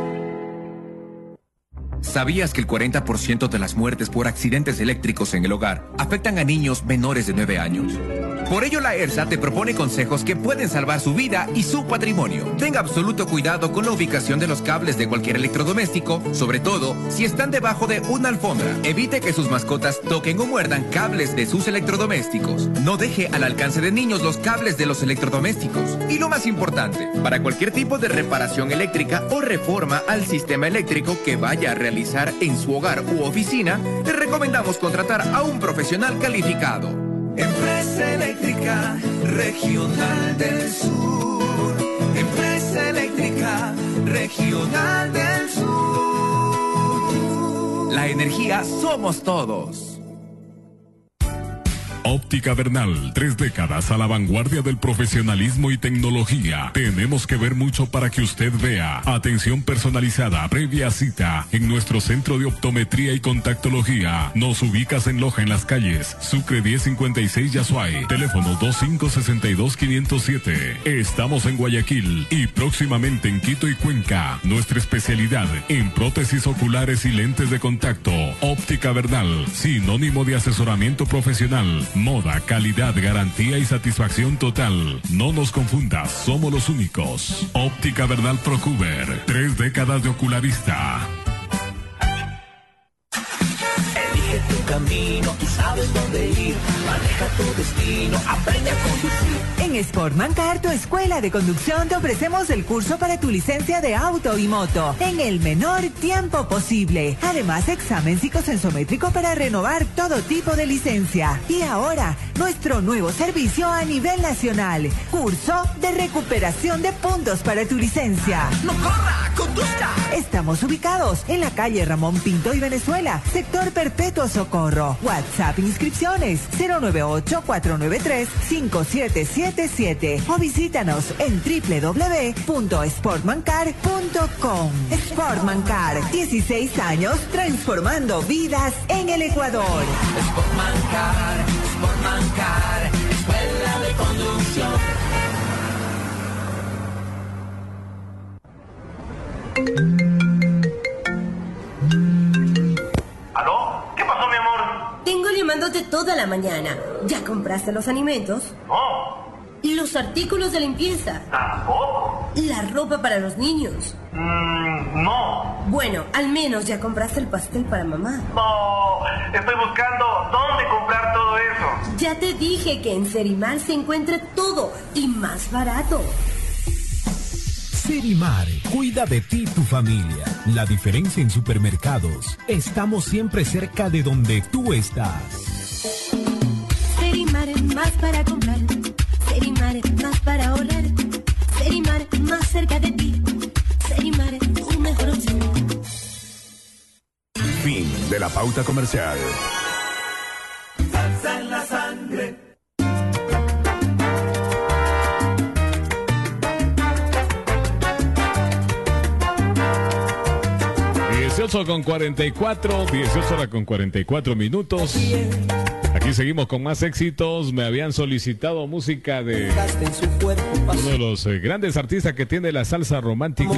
O: ¿Sabías que el 40% de las muertes por accidentes eléctricos en el hogar afectan a niños menores de 9 años? Por ello, la ERSA te propone consejos que pueden salvar su vida y su patrimonio. Tenga absoluto cuidado con la ubicación de los cables de cualquier electrodoméstico, sobre todo si están debajo de una alfombra. Evite que sus mascotas toquen o muerdan cables de sus electrodomésticos. No deje al alcance de niños los cables de los electrodomésticos. Y lo más importante, para cualquier tipo de reparación eléctrica o reforma al sistema eléctrico que vaya a realizar en su hogar u oficina, le recomendamos contratar a un profesional calificado.
K: Empresa Eléctrica Regional del Sur. Empresa Eléctrica Regional del Sur.
O: La energía somos todos.
S: Óptica Bernal, 3 décadas a la vanguardia del profesionalismo y tecnología. Tenemos que ver mucho para que usted vea. Atención personalizada, previa cita, en nuestro centro de optometría y contactología. Nos ubicas en Loja, en las calles Sucre 1056 Yasuay, teléfono 2562-507. Estamos en Guayaquil y próximamente en Quito y Cuenca. Nuestra especialidad en prótesis oculares y lentes de contacto. Óptica Bernal, sinónimo de asesoramiento profesional. Moda, calidad, garantía y satisfacción total. No nos confundas, somos los únicos. Óptica Bernal Procuber, 3 décadas de ocularista.
K: Elige tu camino, tú sabes dónde ir. Maneja tu destino, aprende a conducir.
M: En Sportmancar, tu escuela de conducción, te ofrecemos el curso para tu licencia de auto y moto en el menor tiempo posible. Además, examen psicosensométrico para renovar todo tipo de licencia. Y ahora, nuestro nuevo servicio a nivel nacional. Curso de recuperación de puntos para tu licencia.
K: ¡No corra! ¡Conduzca!
M: Estamos ubicados en la calle Ramón Pinto y Venezuela, sector Perpetuo Socorro. WhatsApp inscripciones 098-493-5777 o visítanos en www.sportmancar.com. Sportmancar, 16 años transformando vidas en el Ecuador.
K: Sportmancar, escuela de conducción.
Q: ¿Aló? ¿Qué pasó, mi amor?
U: Tengo llamándote toda la mañana. ¿Ya compraste los alimentos?
Q: No.
U: ¿Los artículos de limpieza?
Q: Tampoco.
U: ¿La ropa para los niños?
Q: No.
U: Bueno, al menos ya compraste el pastel para mamá.
Q: No, estoy buscando dónde comprar todo eso.
U: Ya te dije que en Serimar se encuentra todo y más barato.
V: Serimar, cuida de ti y tu familia. La diferencia en supermercados. Estamos siempre cerca de donde tú estás.
R: Serimar, más para comprar. Serimar, más para ahorrar. Serimar, más cerca de ti. Serimar, tu mejor opción.
A: Fin de la pauta comercial.
K: Salsa en la sangre.
H: Con 44, 18 horas con 44 minutos. Aquí seguimos con más éxitos. Me habían solicitado música de uno de los grandes artistas que tiene la salsa romántica.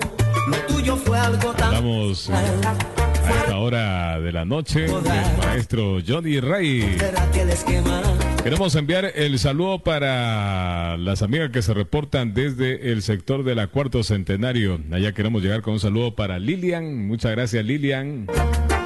H: Estamos a esta hora de la noche, el maestro Johnny Ray. Queremos enviar el saludo para las amigas que se reportan desde el sector de la Cuarto Centenario. Allá queremos llegar con un saludo para Lilian. Muchas gracias, Lilian.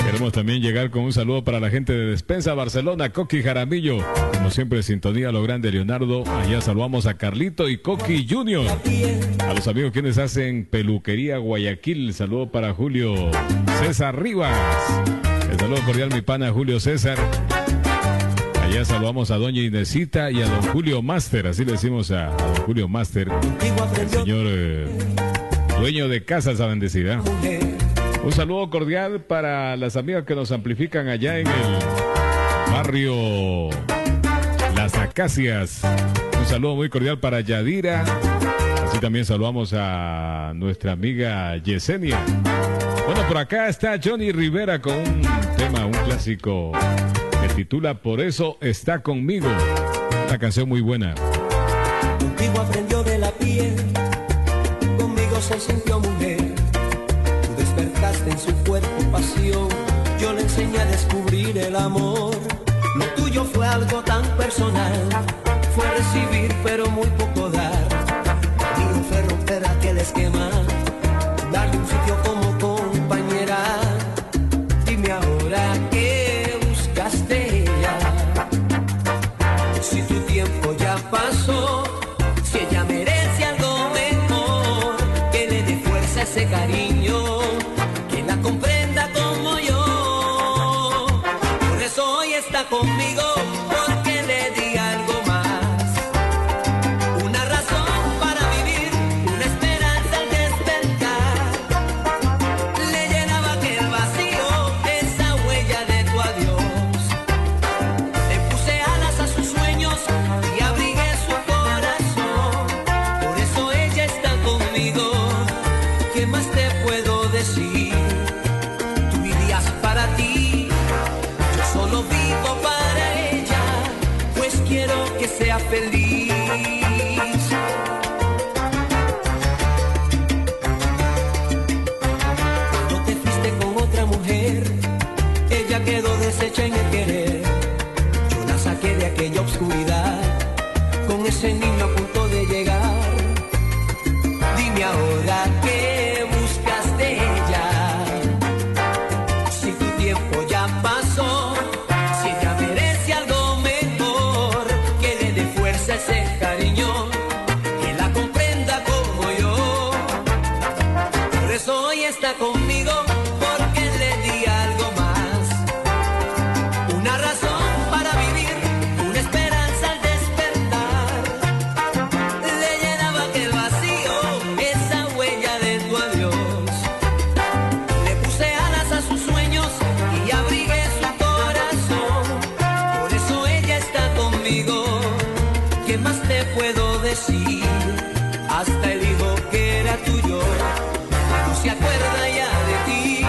H: Queremos también llegar con un saludo para la gente de Despensa Barcelona, Coqui Jaramillo. Como siempre, sintonía lo grande, Leonardo. Allá saludamos a Carlito y Coqui Junior. A los amigos quienes hacen peluquería Guayaquil. Saludo para Julio César Rivas. El saludo cordial, mi pana Julio César. Allá saludamos a doña Inesita y a don Julio Master. Así le decimos a don Julio Master, el señor dueño de Casa Esa Bendecida. Un saludo cordial para las amigas que nos amplifican allá en el barrio Las Acacias. Un saludo muy cordial para Yadira. Así también saludamos a nuestra amiga Yesenia. Bueno, por acá está Johnny Rivera con un tema, un clásico que titula Por eso está conmigo. Una canción muy buena.
J: Contigo aprendió de la piel, conmigo se sintió mujer. Despertaste en su cuerpo pasión, yo le enseñé a descubrir el amor. Lo tuyo fue algo tan personal, fue recibir pero muy poco dar. Lo mío fue romper aquel esquema, darle un sitio como compañera. Dime ahora qué buscaste ya, si tu tiempo ya pasó, si ella merece algo mejor, que le dé fuerza a ese cariño, comprenda como yo. Por eso hoy está conmigo, porque le di algo más. Una razón para vivir, una esperanza al despertar. Le llenaba aquel vacío, esa huella de tu adiós. Le puse alas a sus sueños y abrigué su corazón. Por eso ella está conmigo. ¿Qué más te puedo decir? Para ti, yo solo vivo para ella, pues quiero que sea feliz. Cuando te fuiste con otra mujer, ella quedó deshecha en el querer. Yo la saqué de aquella oscuridad, con ese niño a punto de llegar. Dime ahora qué buscas de ella. Pasó, si ella merece algo mejor, que le dé fuerza a ese cariño, que la comprenda como yo. Por eso hoy está conmigo, porque le di algo más. Una razón para vivir, una esperanza al despertar. Le llenaba aquel vacío, esa huella de tu adiós. Le puse alas a sus sueños y abrigué su corazón. Por eso ella está conmigo. ¿Qué más te puedo decir? Hasta el hijo que era tuyo no se acuerda ya de ti.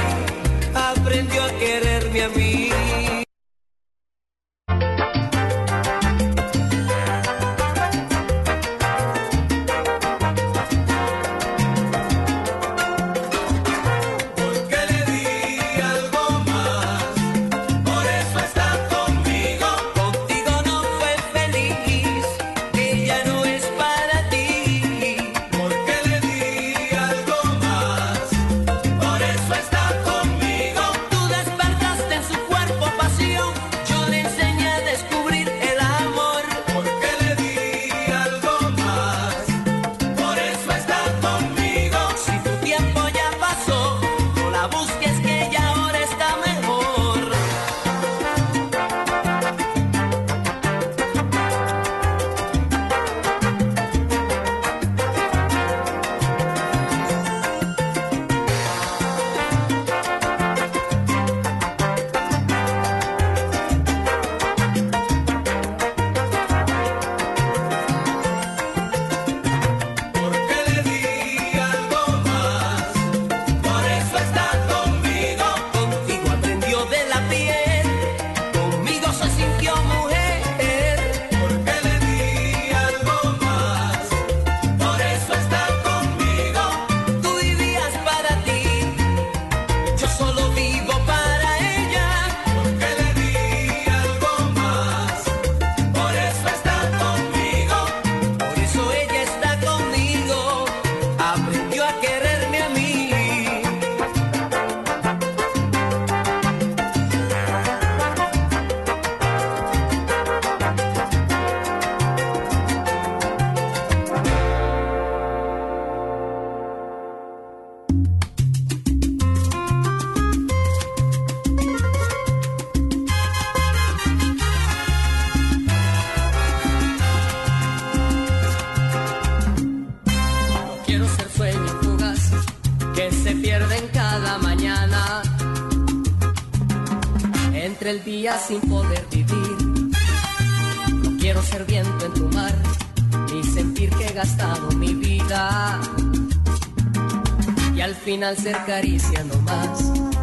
J: pierden cada mañana entre el día sin poder vivir. No quiero ser viento en tu mar ni sentir que he gastado mi vida y al final ser caricia no más.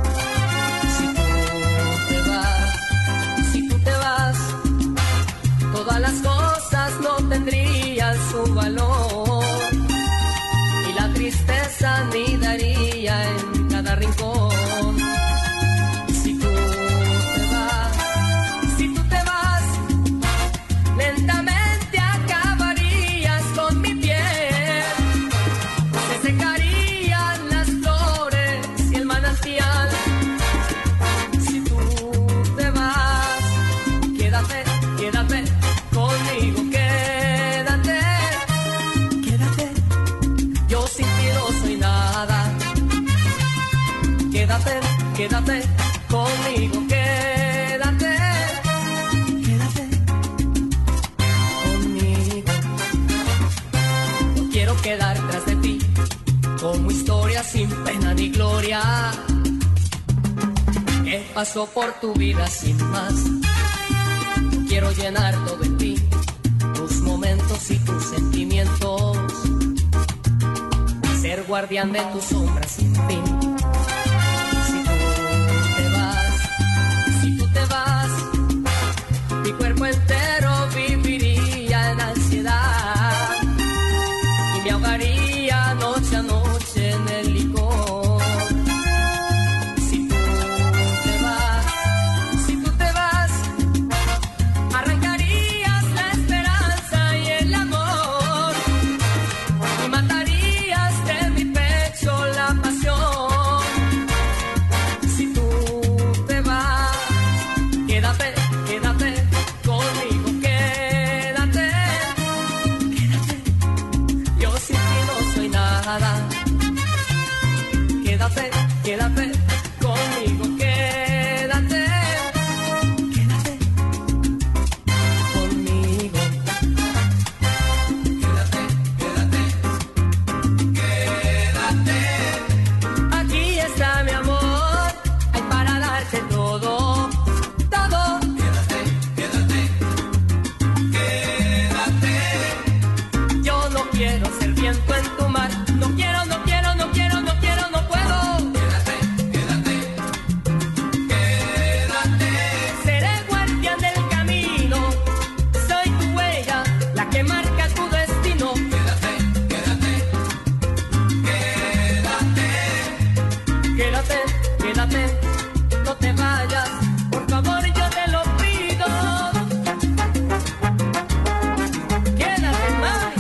J: Si tú te vas, todas las cosas no tendrían su valor y la tristeza anidaría en cada rincón. Si tú te vas, lentamente acabarías con mi piel, se secarían las flores y el manantial. Si tú te vas, quédate conmigo, quédate, yo sin ti no soy nada. Quédate conmigo, quédate conmigo. No quiero quedar tras de ti como historia sin pena ni gloria que pasó por tu vida sin más. Quiero llenar todo en ti, tus momentos y tus sentimientos, ser guardián de tus sombras sin fin. Si tú te vas, mi cuerpo entero viviría en ansiedad y me ahogaría noche a noche en el licor. Si tú te vas, arrancarías la esperanza y el amor y matarías de mi pecho la pasión. Si tú te vas, quédate conmigo, quédate, yo sin ti no soy nada. Quédate conmigo, quédate conmigo. Quédate. Aquí está mi amor, hay para darte todo. Quédate. Yo no quiero ser viento en tu mar, no quiero, no puedo. Quédate. Seré guardián del camino, soy tu huella, la que marca tu destino. Quédate, no te vayas, por favor, yo te lo pido. Quédate, May.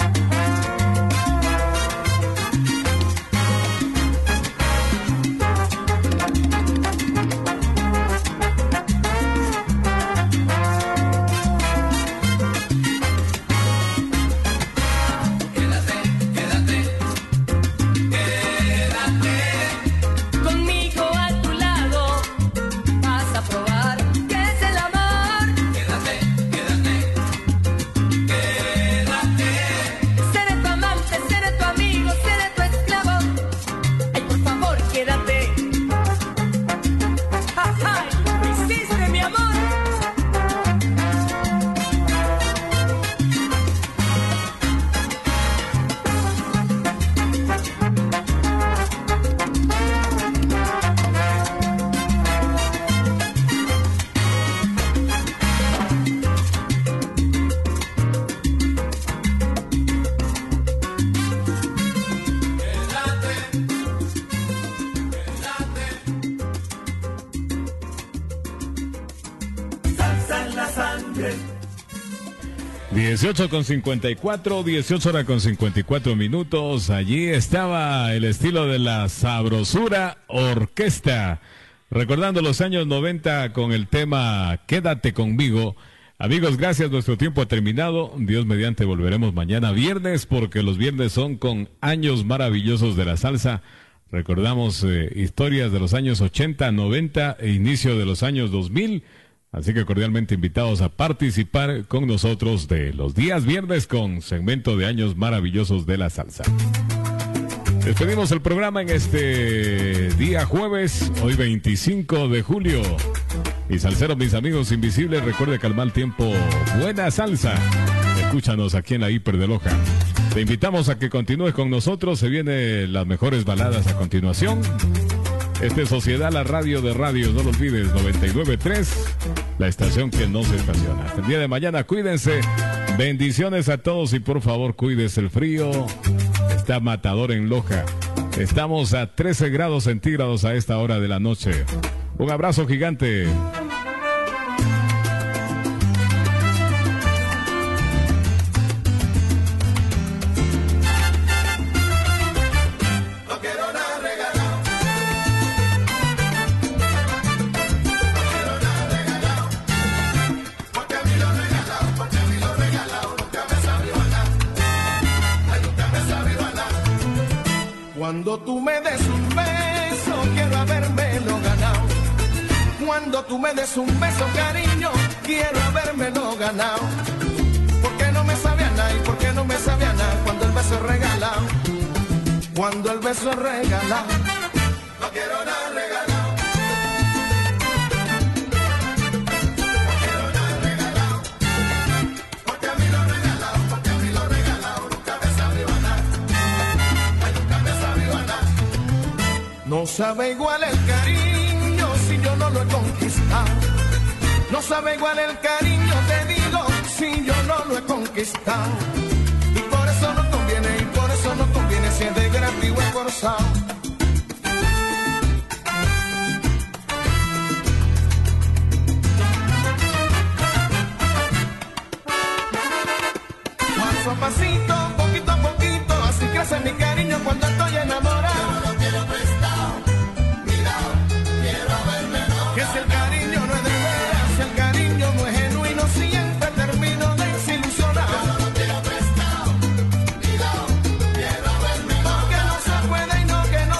J: Conmigo a tu lado vas a probar qué es el amor. Quédate. Seré tu amante, seré tu amigo, seré tu esclavo. Ay, por favor, quédate. Ay, lo hiciste, mi amor.
K: Salsa en la sangre.
H: 18:54, 18:54. Allí estaba el estilo de la Sabrosura Orquesta, recordando los años 90 con el tema Quédate conmigo. Amigos, gracias, nuestro tiempo ha terminado. Dios mediante volveremos mañana viernes, porque los viernes son con años maravillosos de la salsa. Recordamos historias de los años 80, 90 e inicio de los años 2000. Así que cordialmente invitados a participar con nosotros de los días viernes con segmento de años maravillosos de la salsa. Despedimos el programa en este día jueves, hoy 25 de julio. Y salseros, mis amigos invisibles, recuerde que al mal tiempo, buena salsa. Escúchanos aquí en la Hiper de Loja. Te invitamos a que continúes con nosotros. Se vienen las mejores baladas a continuación. Este es Sociedad, la radio de radios. No lo olvides, 99.3, la estación que no se estaciona. Hasta el día de mañana, cuídense. Bendiciones a todos y por favor, cuídense. El frío está matador en Loja. Estamos a 13 grados centígrados a esta hora de la noche. Un abrazo gigante.
B: Cuando tú me des un beso, quiero habérmelo ganado. Cuando tú me des un beso, cariño, quiero habérmelo ganado. Porque no me sabe a nada y porque no me sabe a nada cuando el beso es regalado. Cuando el beso es regalado, no quiero nada regalado. No sabe igual el cariño si yo no lo he conquistado. No sabe igual el cariño, te digo, si yo no lo he conquistado. Y por eso no conviene, y por eso no conviene si es de gratis o esforzado. Paso a pasito, poquito a poquito, así crece mi cariño cuando estoy enamorado. Yo no lo quiero prestado, mirado, quiero haberme. Que si el cariño no es de veras, si el cariño no es genuino, siempre termino desilusionado. Yo no lo quiero prestado, mirado, quiero haberme. No que no se puede y no que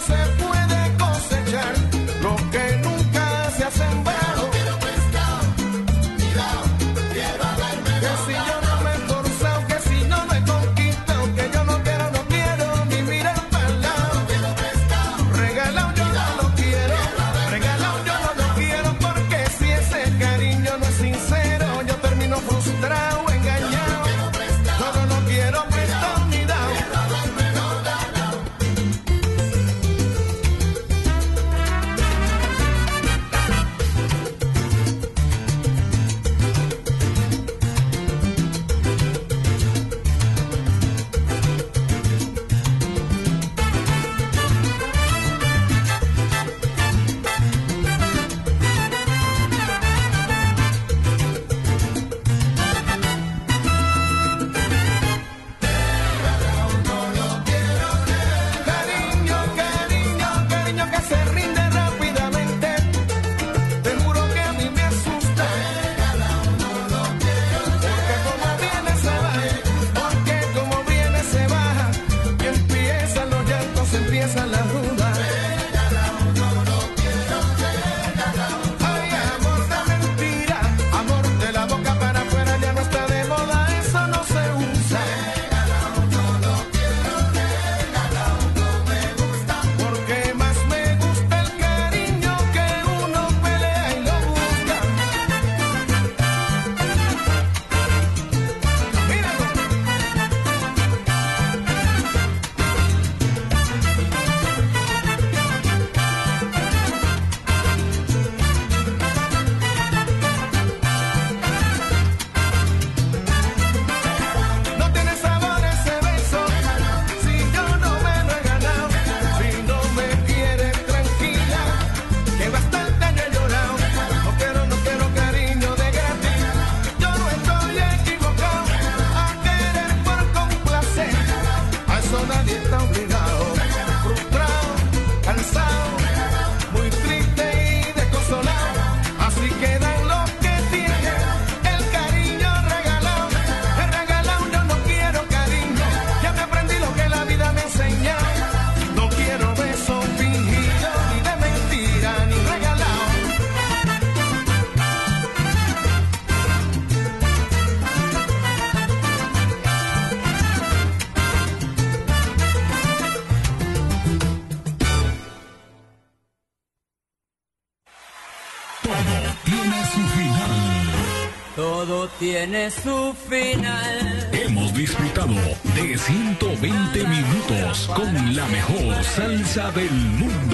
S: Todo tiene su final.
G: Todo tiene su final.
S: Hemos disfrutado de 120 minutos con la mejor salsa del mundo.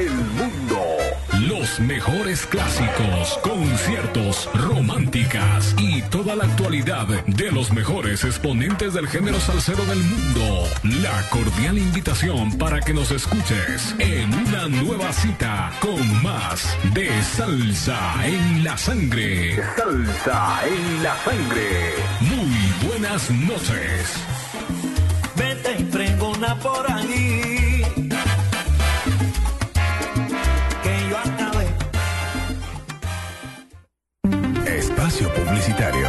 S: Los mejores clásicos, conciertos, románticas y toda la actualidad de los mejores exponentes del género salsero del mundo. La cordial invitación para que nos escuches en una nueva cita con más de Salsa en la Sangre. Salsa en la Sangre. Muy buenas noches.
D: Vete y pregona por ahí.
A: Espacio publicitario.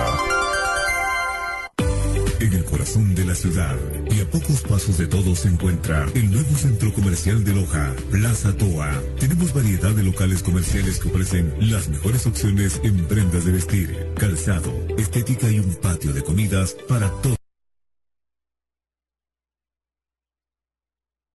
P: En el corazón de la ciudad y a pocos pasos de todo se encuentra el nuevo centro comercial de Loja, Plaza Toa. Tenemos variedad de locales comerciales que ofrecen las mejores opciones en prendas de vestir, calzado, estética y un patio de comidas para todos.